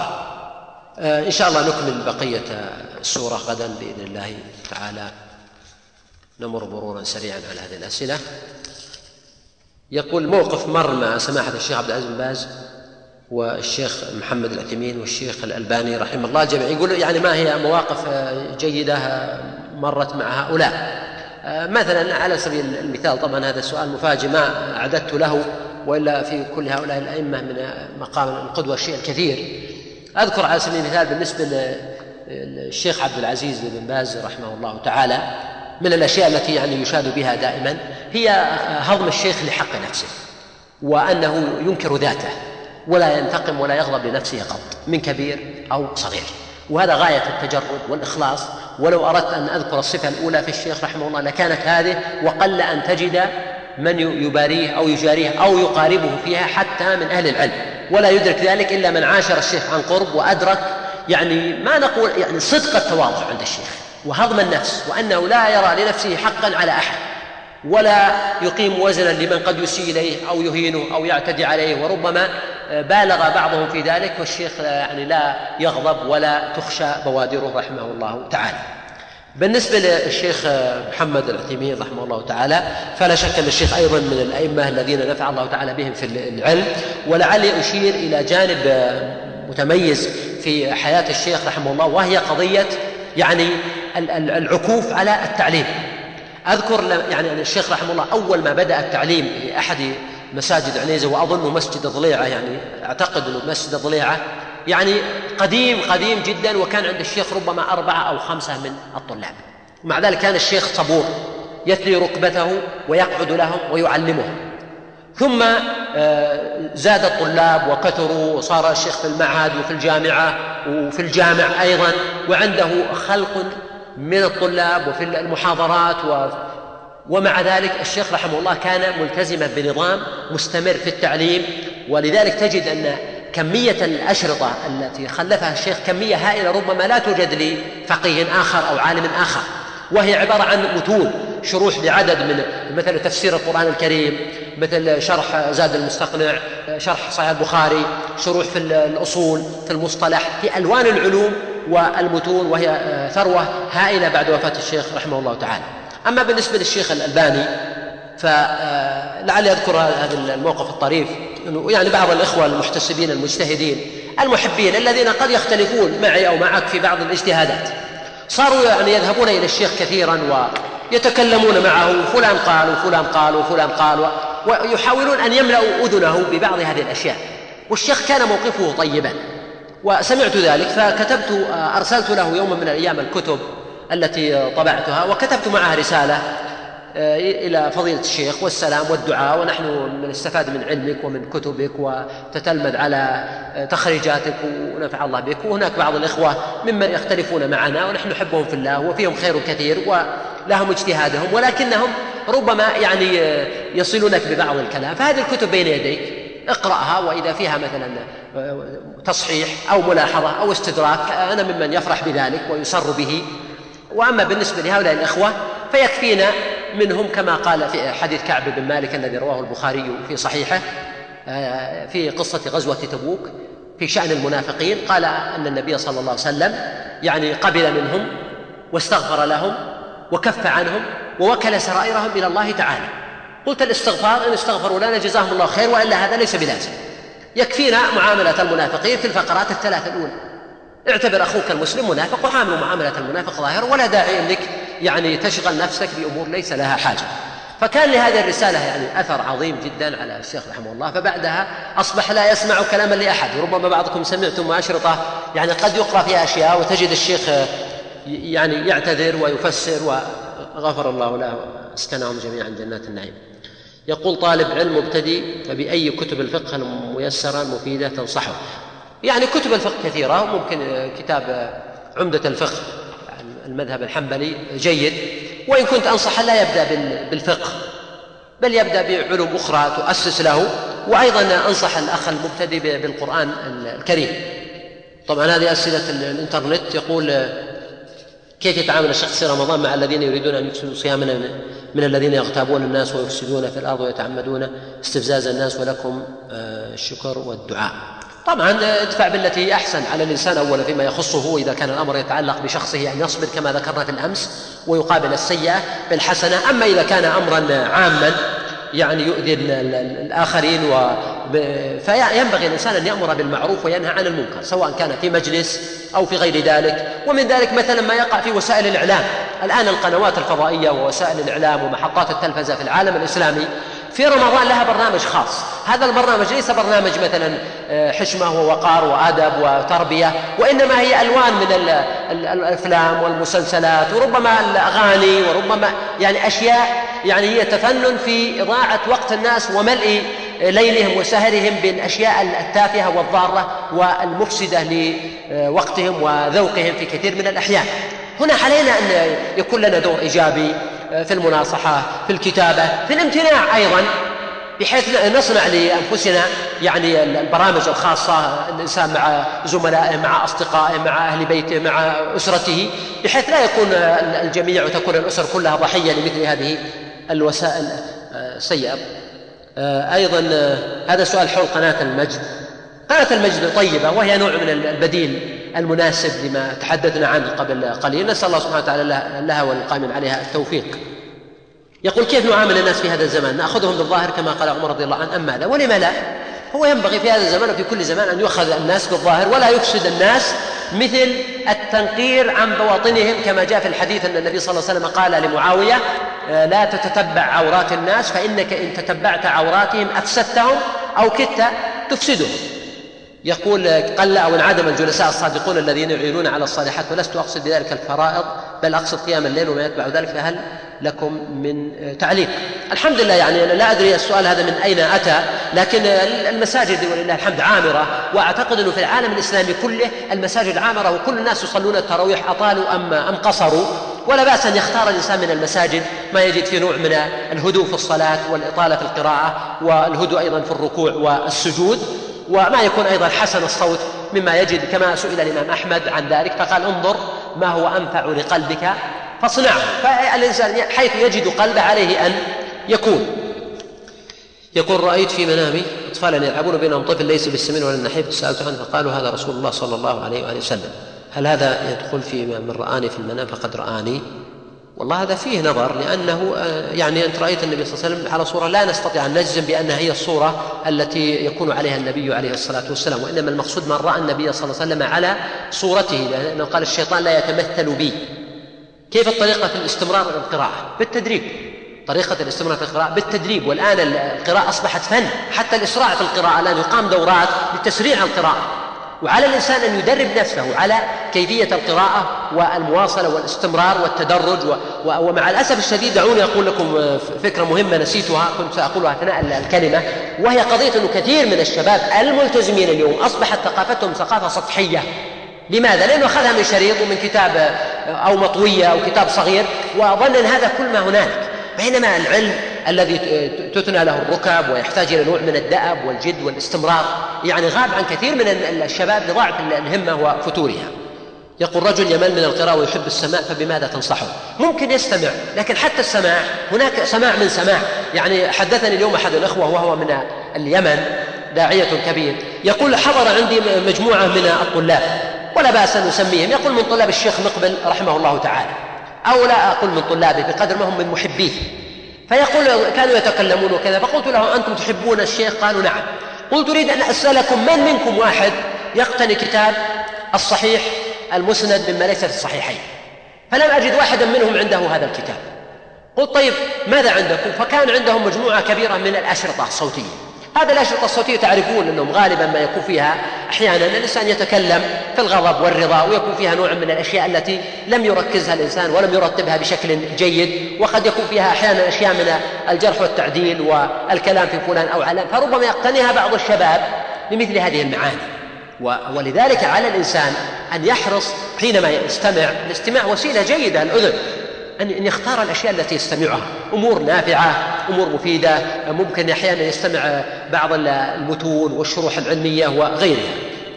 Speaker 2: إن شاء الله نكمل بقية السورة غدا بإذن الله تعالى. نمر مرورا سريعا على هذه الأسئلة. يقول موقف مر مع سماحة الشيخ عبد العزيز بن باز والشيخ محمد العثيمين والشيخ الألباني رحمه الله الجميع، يقول يعني ما هي مواقف جيدة مرت مع هؤلاء؟ مثلا على سبيل المثال، طبعا هذا السؤال مفاجئ ما أعددت له، وإلا في كل هؤلاء الأئمة من مقام القدوة الشيء الكثير. أذكر على سبيل المثال بالنسبة للشيخ عبد العزيز بن باز رحمه الله تعالى، من الأشياء التي يعني يشاد بها دائما هي هضم الشيخ لحق نفسه، وأنه ينكر ذاته ولا ينتقم ولا يغضب لنفسه قط من كبير أو صغير، وهذا غاية التجرد والإخلاص. ولو أردت أن أذكر الصفة الأولى في الشيخ رحمه الله لكانت هذه، وقل أن تجد من يباريه أو يجاريه أو يقاربه فيها حتى من أهل العلم، ولا يدرك ذلك إلا من عاشر الشيخ عن قرب وأدرك يعني ما نقول يعني صدق التواضع عند الشيخ وهضم النفس، وأنه لا يرى لنفسه حقا على أحد، ولا يقيم وزنا لمن قد يسيء إليه أو يهينه أو يعتدي عليه، وربما بالغ بعضهم في ذلك، والشيخ يعني لا يغضب ولا تخشى بوادره رحمه الله تعالى. بالنسبة للشيخ محمد العثيمين رحمه الله تعالى، فلا شك أن الشيخ أيضا من الأئمة الذين نفع الله تعالى بهم في العلم، ولعلي أشير إلى جانب متميز في حياة الشيخ رحمه الله، وهي قضية يعني العكوف على التعليم. أذكر يعني أن الشيخ رحمه الله أول ما بدأ التعليم في أحد مساجد عنيزة، وأظن مسجد ضليعة، يعني أعتقد أنه مسجد ضليعة، يعني قديم قديم جدا، وكان عند الشيخ ربما أربعة أو خمسة من الطلاب. ومع ذلك كان الشيخ صبور يثني ركبته ويقعد لهم ويعلمهم. ثم زاد الطلاب وكثروا، وصار الشيخ في المعهد وفي الجامعة وفي الجامع أيضا، وعنده خلق من الطلاب وفي المحاضرات و... ومع ذلك الشيخ رحمه الله كان ملتزما بنظام مستمر في التعليم. ولذلك تجد أن كمية الأشرطة التي خلفها الشيخ كمية هائلة ربما لا توجد لفقيه آخر أو عالم آخر، وهي عبارة عن متون شروح لعدد من مثل تفسير القرآن الكريم، مثل شرح زاد المستقنع، شرح صحيح البخاري، شروح في الأصول، في المصطلح، في ألوان العلوم والمتون، وهي ثروة هائلة بعد وفاة الشيخ رحمه الله تعالى. أما بالنسبة للشيخ الألباني فلعلي أذكر هذا الموقف الطريف، أنه يعني بعض الإخوة المحتسبين المجتهدين المحبين الذين قد يختلفون معي أو معك في بعض الاجتهادات، صاروا يعني يذهبون إلى الشيخ كثيرا ويتكلمون معه، فلان قال وفلان قال وفلان قال، ويحاولون أن يملأوا أذنه ببعض هذه الأشياء. والشيخ كان موقفه طيبا، وسمعت ذلك فكتبت، أرسلت له يوم من الأيام الكتب التي طبعتها، وكتبت معها رسالة إلى فضيلة الشيخ والسلام والدعاء، ونحن نستفاد من علمك ومن كتبك وتتلمذ على تخريجاتك ونفع الله بك. وهناك بعض الإخوة ممن يختلفون معنا ونحن نحبهم في الله وفيهم خير كثير ولهم اجتهادهم، ولكنهم ربما يعني يصلونك ببعض الكلام، فهذه الكتب بين يديك اقرأها، وإذا فيها مثلا تصحيح أو ملاحظة أو استدراك أنا ممن يفرح بذلك ويسر به. وأما بالنسبة لهؤلاء الإخوة فيكفينا منهم كما قال في حديث كعب بن مالك الذي رواه البخاري في صحيحه في قصة غزوة تبوك في شأن المنافقين، قال أن النبي صلى الله عليه وسلم يعني قبل منهم واستغفر لهم وكف عنهم ووكل سرائرهم إلى الله تعالى. قلت الاستغفار إن استغفروا لنا جزاهم الله خير، وإلا هذا ليس بلازم. يكفينا معاملة المنافقين في الفقرات الثلاث الأولى. اعتبر أخوك المسلم منافق وعامل معاملة المنافق ظاهر، ولا داعي أنك يعني تشغل نفسك بأمور ليس لها حاجة. فكان لهذه الرسالة يعني أثر عظيم جدا على الشيخ رحمه الله، فبعدها أصبح لا يسمع كلاما لأحد. وربما بعضكم سمعتم أشرطة يعني قد يقرأ فيها أشياء وتجد الشيخ يعني يعتذر ويفسر، وغفر الله له واسكنهم جميعا جنات النعيم. يقول طالب علم مبتدئ فبأي كتب الفقه الميسرة المفيدة تنصحه؟ يعني كتب الفقه كثيرة، ممكن كتاب عمدة الفقه المذهب الحنبلي جيد، وإن كنت أنصح لا يبدأ بالفقه بل يبدأ بعلوم أخرى تؤسس له. وأيضا أنصح الأخ المبتدئ بالقرآن الكريم. طبعا هذه أسئلة الإنترنت. يقول كيف يتعامل الشخص في رمضان مع الذين يريدون أن يفسدوا صيامنا من الذين يغتابون الناس ويفسدون في الأرض ويتعمدون استفزاز الناس، ولكم الشكر والدعاء. طبعا ادفع بالتي أحسن على الإنسان أولا فيما يخصه، إذا كان الأمر يتعلق بشخصه أن يصبر كما ذكرنا في الأمس ويقابل السيئة بالحسنة. أما إذا كان أمرا عاما يعني يؤذي الآخرين و... فينبغي الإنسان أن يأمر بالمعروف وينهى عن المنكر، سواء كان في مجلس أو في غير ذلك. ومن ذلك مثلا ما يقع في وسائل الإعلام الآن، القنوات الفضائية ووسائل الإعلام ومحطات التلفزة في العالم الإسلامي في رمضان لها برنامج خاص. هذا البرنامج ليس برنامج مثلا حشمة ووقار وأدب وتربية، وإنما هي ألوان من الأفلام والمسلسلات وربما الأغاني وربما يعني أشياء يعني هي تفنن في إضاعة وقت الناس وملء ليلهم وسهرهم بالأشياء التافهة والضارة والمفسدة لوقتهم وذوقهم في كثير من الأحيان. هنا علينا أن يكون لنا دور إيجابي في المناصحة، في الكتابة، في الامتناع أيضا، بحيث نصنع لأنفسنا يعني البرامج الخاصة، الإنسان مع زملائه مع أصدقائه مع أهل بيته مع أسرته، بحيث لا يكون الجميع وتكون الأسر كلها ضحية لمثل هذه الوسائل السيئة. أيضا هذا سؤال حول قناة المجد. قناة المجد طيبة، وهي نوع من البديل المناسب لما تحدثنا عنه قبل قليل. نسأل الله سبحانه وتعالى لها والقائمين عليها التوفيق. يقول كيف نعامل الناس في هذا الزمان؟ نأخذهم بالظاهر كما قال عمر رضي الله عنه أم ماذا؟ ولما لا؟ هو ينبغي في هذا الزمان وفي كل زمان أن يؤخذ الناس بالظاهر ولا يفسد الناس، مثل التنقير عن بواطنهم، كما جاء في الحديث أن النبي صلى الله عليه وسلم قال لمعاوية لا تتتبع عورات الناس فإنك إن تتبعت عوراتهم أفسدتهم أو كدت تفسدهم. يقول قل أو انعدم الجلساء الصادقون الذين يعينون على الصالحات، ولست أقصد بذلك الفرائض بل أقصد قيام الليل وما يتبع ذلك، فهل لكم من تعليق؟ الحمد لله، يعني أنا لا أدري السؤال هذا من أين أتى، لكن المساجد ولله الحمد عامرة، وأعتقد أنه في العالم الإسلامي كله المساجد عامرة وكل الناس يصلون التراويح أطالوا أم أم قصروا، ولا بأس أن يختار الإنسان من المساجد ما يجد فيه نوع من الهدوء في الصلاة والإطالة في القراءة والهدوء أيضا في الركوع والسجود، وما يكون أيضا حسن الصوت مما يجد، كما سئل الإمام أحمد عن ذلك فقال انظر ما هو أنفع لقلبك فاصنعه، فالإنسان حيث يجد قلبه عليه أن يكون. يقول رأيت في منامي أطفالا يلعبون بينهم طفل ليس بالسمين ولا النحيف، سألت عنه فقالوا هذا رسول الله صلى الله عليه وآله وسلم، هل هذا يدخل في من رآني في المنام فقد رآني؟ والله هذا فيه نظر، لأنه يعني أنت رأيت النبي صلى الله عليه وسلم على صورة لا نستطيع أن نجزم بأنها هي الصورة التي يكون عليها النبي عليه الصلاة والسلام، وإنما المقصود من رأى النبي صلى الله عليه وسلم على صورته، لأنه قال الشيطان لا يتمثل بي. كيف الطريقة في الاستمرار في القراءة؟ بالتدريب، طريقة الاستمرار في القراءة بالتدريب، والآن القراءة أصبحت فن، حتى الإسراع في القراءة الآن يقام دورات لتسريع القراءة، وعلى الإنسان أن يدرب نفسه على كيفية القراءة والمواصلة والاستمرار والتدرج و... و... ومع الأسف الشديد دعوني أقول لكم فكرة مهمة نسيتها كنت سأقولها أثناء الكلمة، وهي قضية أنه كثير من الشباب الملتزمين اليوم أصبحت ثقافتهم ثقافة سطحية. لماذا؟ لأنه أخذها من شريط ومن كتاب أو مطوية أو كتاب صغير وظن أن هذا كل ما هنالك، بينما العلم الذي تثنى له الركب ويحتاج إلى نوع من الدأب والجد والاستمرار يعني غاب عن كثير من الشباب لضعف الهمة وفتورها. يقول رجل يمل من القراءة ويحب السماع فبماذا تنصحه؟ ممكن يستمع، لكن حتى السماع هناك سماع من سماع. يعني حدثني اليوم أحد الأخوة وهو من اليمن داعية كبير، يقول حضر عندي مجموعة من الطلاب ولا بأس أن نسميهم، يقول من طلاب الشيخ مقبل رحمه الله تعالى، أو لا أقول من طلابه بقدر ما هم من محبيه، فيقول كانوا يتكلمون وكذا، فقلت له أنتم تحبون الشيخ؟ قالوا نعم. قلت أريد أن أسألكم من منكم واحد يقتني كتاب الصحيح المسند مما ليس في الصحيحين؟ فلم أجد واحدا منهم عنده هذا الكتاب. قلت طيب ماذا عندكم؟ فكان عندهم مجموعة كبيرة من الأشرطة الصوتية. هذه الأشرطة الصوتية تعرفون أنهم غالبا ما يكون فيها أحيانا الإنسان يتكلم في الغضب والرضا، ويكون فيها نوع من الأشياء التي لم يركزها الإنسان ولم يرتبها بشكل جيد، وقد يكون فيها أحيانا أشياء من الجرح والتعديل والكلام في فلان أو علان، فربما يقتنيها بعض الشباب لمثل هذه المعاني. ولذلك على الإنسان أن يحرص حينما يستمع، الاستماع وسيلة جيدة الأذن، أن يختار الأشياء التي يستمعها، أمور نافعة، أمور مفيدة، ممكن أحيانا يستمع بعض المتون والشروح العلمية وغيرها.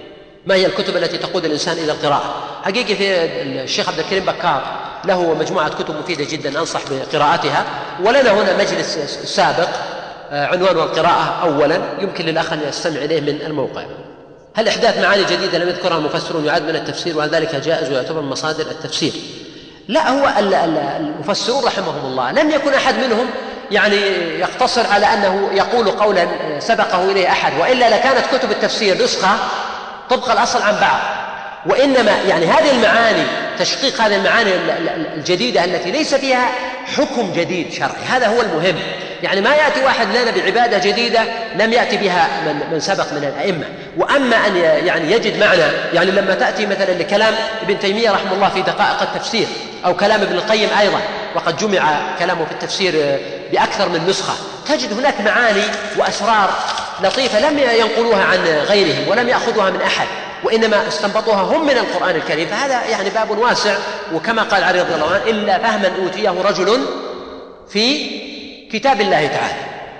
Speaker 2: ما هي الكتب التي تقود الإنسان إلى القراءة؟ حقيقة في الشيخ عبد الكريم بكار له مجموعة كتب مفيدة جدا أنصح بقراءتها، ولنا هنا مجلس سابق عنوان القراءة أولا يمكن للأخ أن يستمع إليه من الموقع. هل إحداث معاني جديدة لم يذكرها المفسرون يعد من التفسير وهل ذلك جائز ويعتبر من مصادر التفسير؟ لا، هو المفسرون رحمهم الله لم يكن أحد منهم يعني يقتصر على أنه يقول قولا سبقه إليه أحد، وإلا لكانت كتب التفسير نسخة طبق الأصل عن بعض، وإنما يعني هذه المعاني تشقيق هذه المعاني الجديدة التي ليس فيها حكم جديد شرعي، هذا هو المهم. يعني ما يأتي واحد لنا بعبادة جديدة لم يأتي بها من, من سبق من الأئمة. وأما أن يعني يجد معنى، يعني لما تأتي مثلا لكلام ابن تيمية رحمه الله في دقائق التفسير، أو كلام ابن القيم أيضا وقد جمع كلامه في التفسير بأكثر من نسخة، تجد هناك معاني وأسرار لطيفة لم ينقلوها عن غيرهم ولم يأخذوها من أحد، وإنما استنبطوها هم من القرآن الكريم، فهذا يعني باب واسع. وكما قال علي رضي الله عنه إلا فهما أوتيه رجل في كتاب الله تعالى.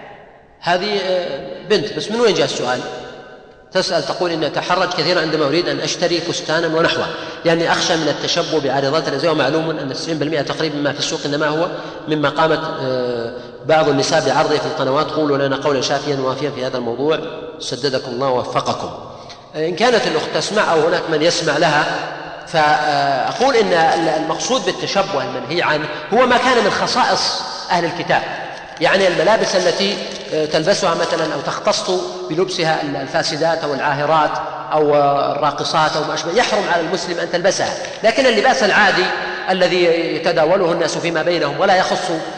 Speaker 2: هذه بنت، بس من وين جاء السؤال؟ تسأل تقول إن أتحرج كثيرا عندما أريد أن أشتري فستانا ونحوه، يعني أخشى من التشبه بعارضات الأزياء، ومعلوم أن تسعين بالمئة تقريبا ما في السوق إنما هو مما قامت بعض النساء بعرضه في القنوات. قولوا لنا قولا شافيا وافيا في هذا الموضوع سددكم الله ووفقكم. إن كانت الأخت تسمع أو هناك من يسمع لها، فأقول إن المقصود بالتشبه المنهي عنه هو ما كان من خصائص أهل الكتاب، يعني الملابس التي تلبسها مثلا أو تختص بلبسها الفاسدات أو العاهرات أو الراقصات أو ما أشبه، يحرم على المسلم أن تلبسها. لكن اللباس العادي الذي يتداوله الناس فيما بينهم ولا يخص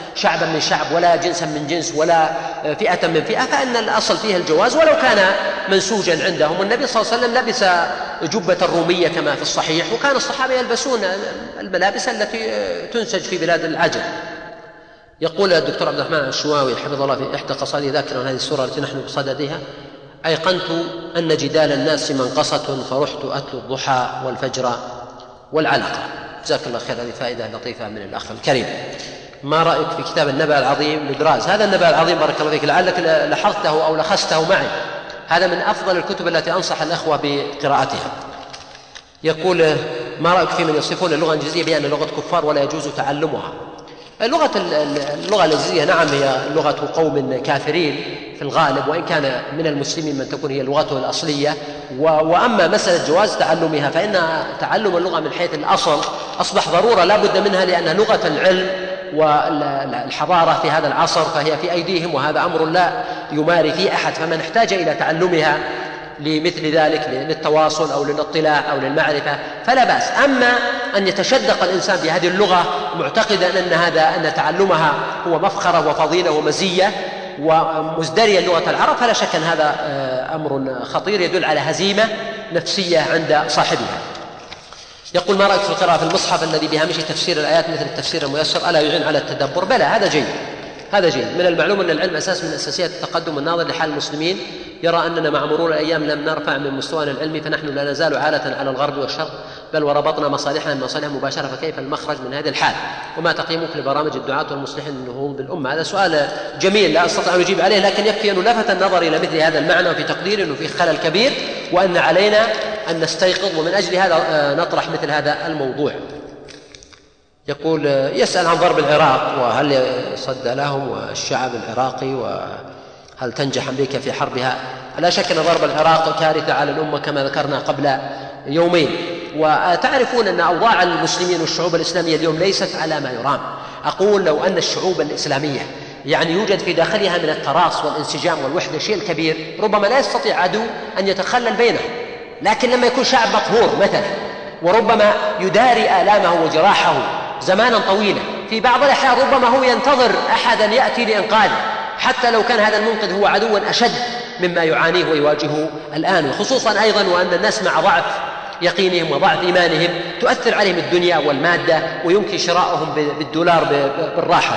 Speaker 2: شعبا من شعب ولا جنسا من جنس ولا فئة من فئة، فإن الأصل فيها الجواز ولو كان منسوجا عندهم. والنبي صلى الله عليه وسلم لبس جبة الرومية كما في الصحيح، وكان الصحابة يلبسون الملابس التي تنسج في بلاد العجم. يقول الدكتور عبد الرحمن الشواوي حفظه الله في إحدى قصائده ذاكرا هذه السورة التي نحن بصددها: أيقنت أن جدال الناس منقصة، فرحت أتلو الضحى والفجر والعلقة. جزاك الله خير، هذه فائدة لطيفة من الأخ الكريم. ما رأيك في كتاب النبأ العظيم لدراز؟ هذا النبأ العظيم بارك الله فيك لعلك لاحظته أو لخصته معي، هذا من أفضل الكتب التي أنصح الأخوة بقراءتها. يقول: ما رأيك في من يصفون اللغة الإنجليزية بأن لغة كفار ولا يجوز تعلمها؟ اللغة اللغة الإنجليزية نعم هي لغة قوم كافرين في الغالب، وإن كان من المسلمين من تكون هي لغته الأصلية. وأما مسألة جواز تعلمها فإن تعلم اللغة من حيث الأصل أصبح ضرورة لا بد منها، لأن لغة العلم والحضارة في هذا العصر فهي في أيديهم، وهذا أمر لا يماري فيه أحد، فمن احتاج إلى تعلمها لمثل ذلك للتواصل أو للاطلاع أو للمعرفة فلا بأس. أما أن يتشدق الإنسان بهذه اللغة معتقدا أن هذا أن تعلمها هو مفخرة وفضيلة ومزية ومزدريا لغة العرب، فلا شك أن هذا أمر خطير يدل على هزيمة نفسية عند صاحبها. يقول: ما رأيك في القراءة في المصحف الذي بهامش تفسير الآيات مثل التفسير الميسر، ألا يعين على التدبر؟ بلى، هذا جيد، هذا جيد. من المعلوم أن العلم أساس من أساسيات التقدم الناظر لحال المسلمين، يرى أننا مع مرور الأيام لم نرفع من مستوانا العلمي، فنحن لا نزال عالة على الغرب والشرق، بل وربطنا مصالحنا بمصالح مباشرة، فكيف المخرج من هذه الحال؟ وما تقييمك لبرامج الدعاة والمصلحين للنهوض بالأمة؟ هذا سؤال جميل لا أستطيع أن أجيب عليه، لكن يكفي أن لفت النظر إلى مثل هذا المعنى، وفي تقدير أنه فيه خلل كبير وأن علينا أن نستيقظ، ومن أجل هذا نطرح مثل هذا الموضوع. يقول: يسأل عن ضرب العراق وهل يصد لهم والشعب العراقي، وهل تنجح أمريكا في حربها؟ لا شك أن ضرب العراق كارثة على الأمة كما ذكرنا قبل يومين، وتعرفون أن أوضاع المسلمين والشعوب الإسلامية اليوم ليست على ما يرام. أقول لو أن الشعوب الإسلامية يعني يوجد في داخلها من التراص والانسجام والوحدة شيء الكبير، ربما لا يستطيع عدو أن يتخلل بينهم، لكن لما يكون شعب مقهور مثلا وربما يداري آلامه وجراحه زمانا طويلا، في بعض الأحيان ربما هو ينتظر أحدا يأتي لإنقاذه، حتى لو كان هذا المنقذ هو عدوا أشد مما يعانيه ويواجهه الآن. وخصوصا أيضا وأن الناس مع ضعف يقينهم وضعف إيمانهم تؤثر عليهم الدنيا والمادة، ويمكن شراؤهم بالدولار بالراحة.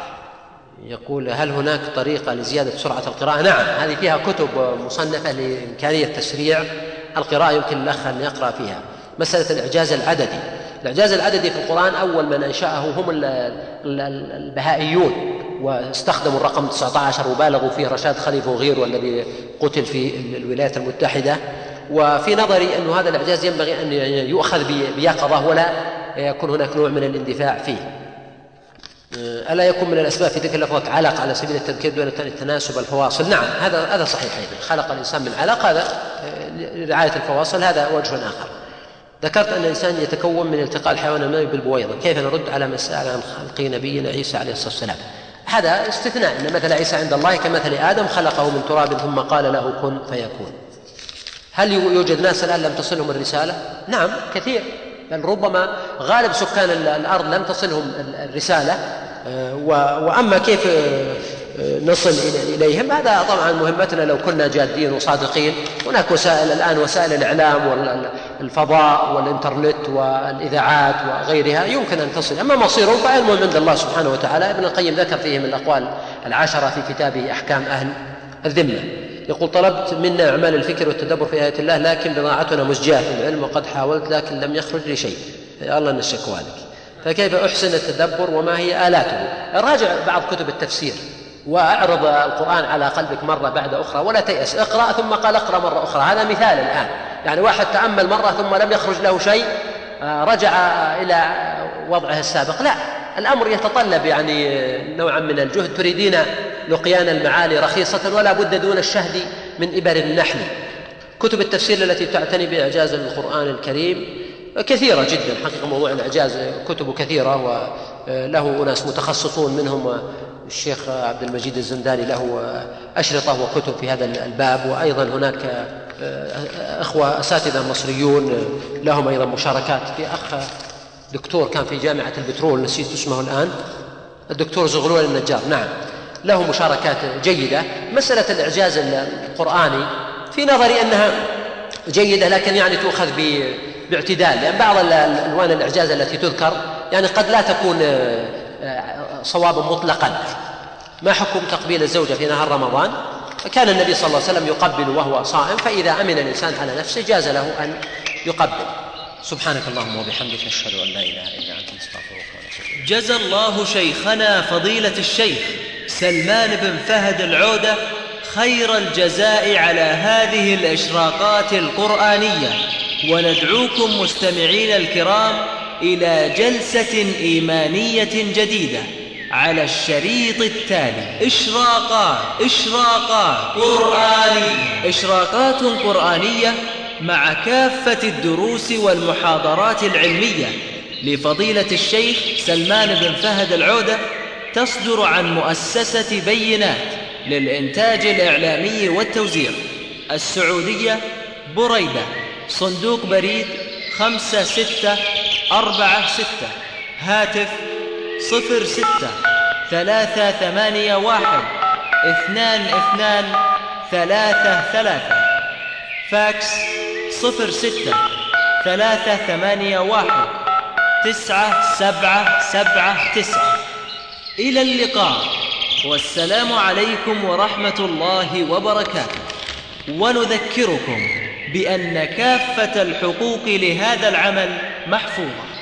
Speaker 2: يقول: هل هناك طريقة لزيادة سرعة القراءة؟ نعم، هذه فيها كتب مصنفة لإمكانية تسريع القراءة، يمكن الأخ أن يقرأ فيها. مسألة الإعجاز العددي، الإعجاز العددي في القرآن أول من أنشأه هم البهائيون، واستخدموا الرقم تسعة عشر وبالغوا فيه رشاد خليفة وغيره الذي قتل في الولايات المتحدة. وفي نظري أن هذا الإعجاز ينبغي أن يؤخذ بيقظة ولا يكون هناك نوع من الاندفاع فيه. ألا يكون من الأسباب في ذكر لفظة علق على سبيل التذكير دون التناسب الفواصل؟ نعم، هذا هذا صحيح أيضا، خلق الإنسان من علق، هذا لرعاية الفواصل، هذا وجه آخر. ذكرت أن الإنسان يتكون من التقاء الحيوان المنوي بالبويضة، كيف نرد على مسألة عن خلق نبينا عيسى عليه الصلاة والسلام؟ هذا استثناء، أن مثل عيسى عند الله كمثل آدم خلقه من تراب ثم قال له كن فيكون. هل يوجد ناس الآن لم تصلهم الرسالة؟ نعم كثير، بل ربما غالب سكان الأرض لم تصلهم الرسالة، وأما كيف نصل إليهم هذا طبعا مهمتنا لو كنا جادين وصادقين. هناك وسائل الآن، وسائل الإعلام والفضاء والإنترنت والإذاعات وغيرها يمكن أن تصل، أما مصيرهم فعلم عند الله سبحانه وتعالى. ابن القيم ذكر فيه من الأقوال العشرة في كتابه أحكام أهل الذمة. يقول: طلبت منا أعمال الفكر والتدبر في آيات الله، لكن بضاعتنا مزجاة في العلم، وقد حاولت لكن لم يخرج لي شيء، يا الله نشكو لك. فكيف أحسن التدبر وما هي آلاته؟ راجع بعض كتب التفسير وأعرض القرآن على قلبك مرة بعد أخرى ولا تيأس، اقرأ ثم قال اقرأ مرة أخرى. هذا مثال الآن، يعني واحد تأمل مرة ثم لم يخرج له شيء رجع إلى وضعه السابق. لا، الأمر يتطلب يعني نوعا من الجهد. تريدين لقيان المعالي رخيصة ولا بد دون الشهد من إبر النحل. كتب التفسير التي تعتني بإعجاز القرآن الكريم كثيرة جدا حقيقة، موضوع الإعجاز كتب كثيرة وله ناس متخصصون، منهم الشيخ عبد المجيد الزنداني له أشرطة وكتب في هذا الباب، وأيضا هناك أخوة أساتذة مصريون لهم أيضا مشاركات. في أخ دكتور كان في جامعة البترول نسيت اسمه الآن،
Speaker 3: الدكتور زغلول النجار، نعم له مشاركات جيدة. مسألة الإعجاز القرآني في نظري أنها جيدة، لكن يعني تؤخذ باعتدال، لأن بعض الألوان الإعجاز التي تذكر يعني قد لا تكون صوابا مطلقا. ما حكم تقبيل الزوجة في نهار رمضان؟ كان النبي صلى الله عليه وسلم يقبل وهو صائم، فإذا أمن الإنسان على نفسه جاز له أن يقبل. سبحانك اللهم وبحمدك أشهد أن لا إله إلا أنت أستغفرك وأتوب إليك.
Speaker 1: جزى الله شيخنا فضيلة الشيخ سلمان بن فهد العودة خير الجزاء على هذه الإشراقات القرآنية، وندعوكم مستمعين الكرام إلى جلسة إيمانية جديدة على الشريط التالي. إشراقات إشراقات قرآنية إشراقات قرآنية مع كافة الدروس والمحاضرات العلمية لفضيلة الشيخ سلمان بن فهد العودة، تصدر عن مؤسسة بينات للإنتاج الإعلامي والتوزيع، السعودية، بريدة، صندوق بريد خمسة ستة أربعة ستة، هاتف صفر ستة ثلاثة ثمانية واحد اثنان اثنان ثلاثة ثلاثة، فاكس صفر ستة ثلاثة ثمانية واحد تسعة سبعة سبعة تسعة. إلى اللقاء، والسلام عليكم ورحمة الله وبركاته. ونذكركم بأن كافة الحقوق لهذا العمل محفوظة.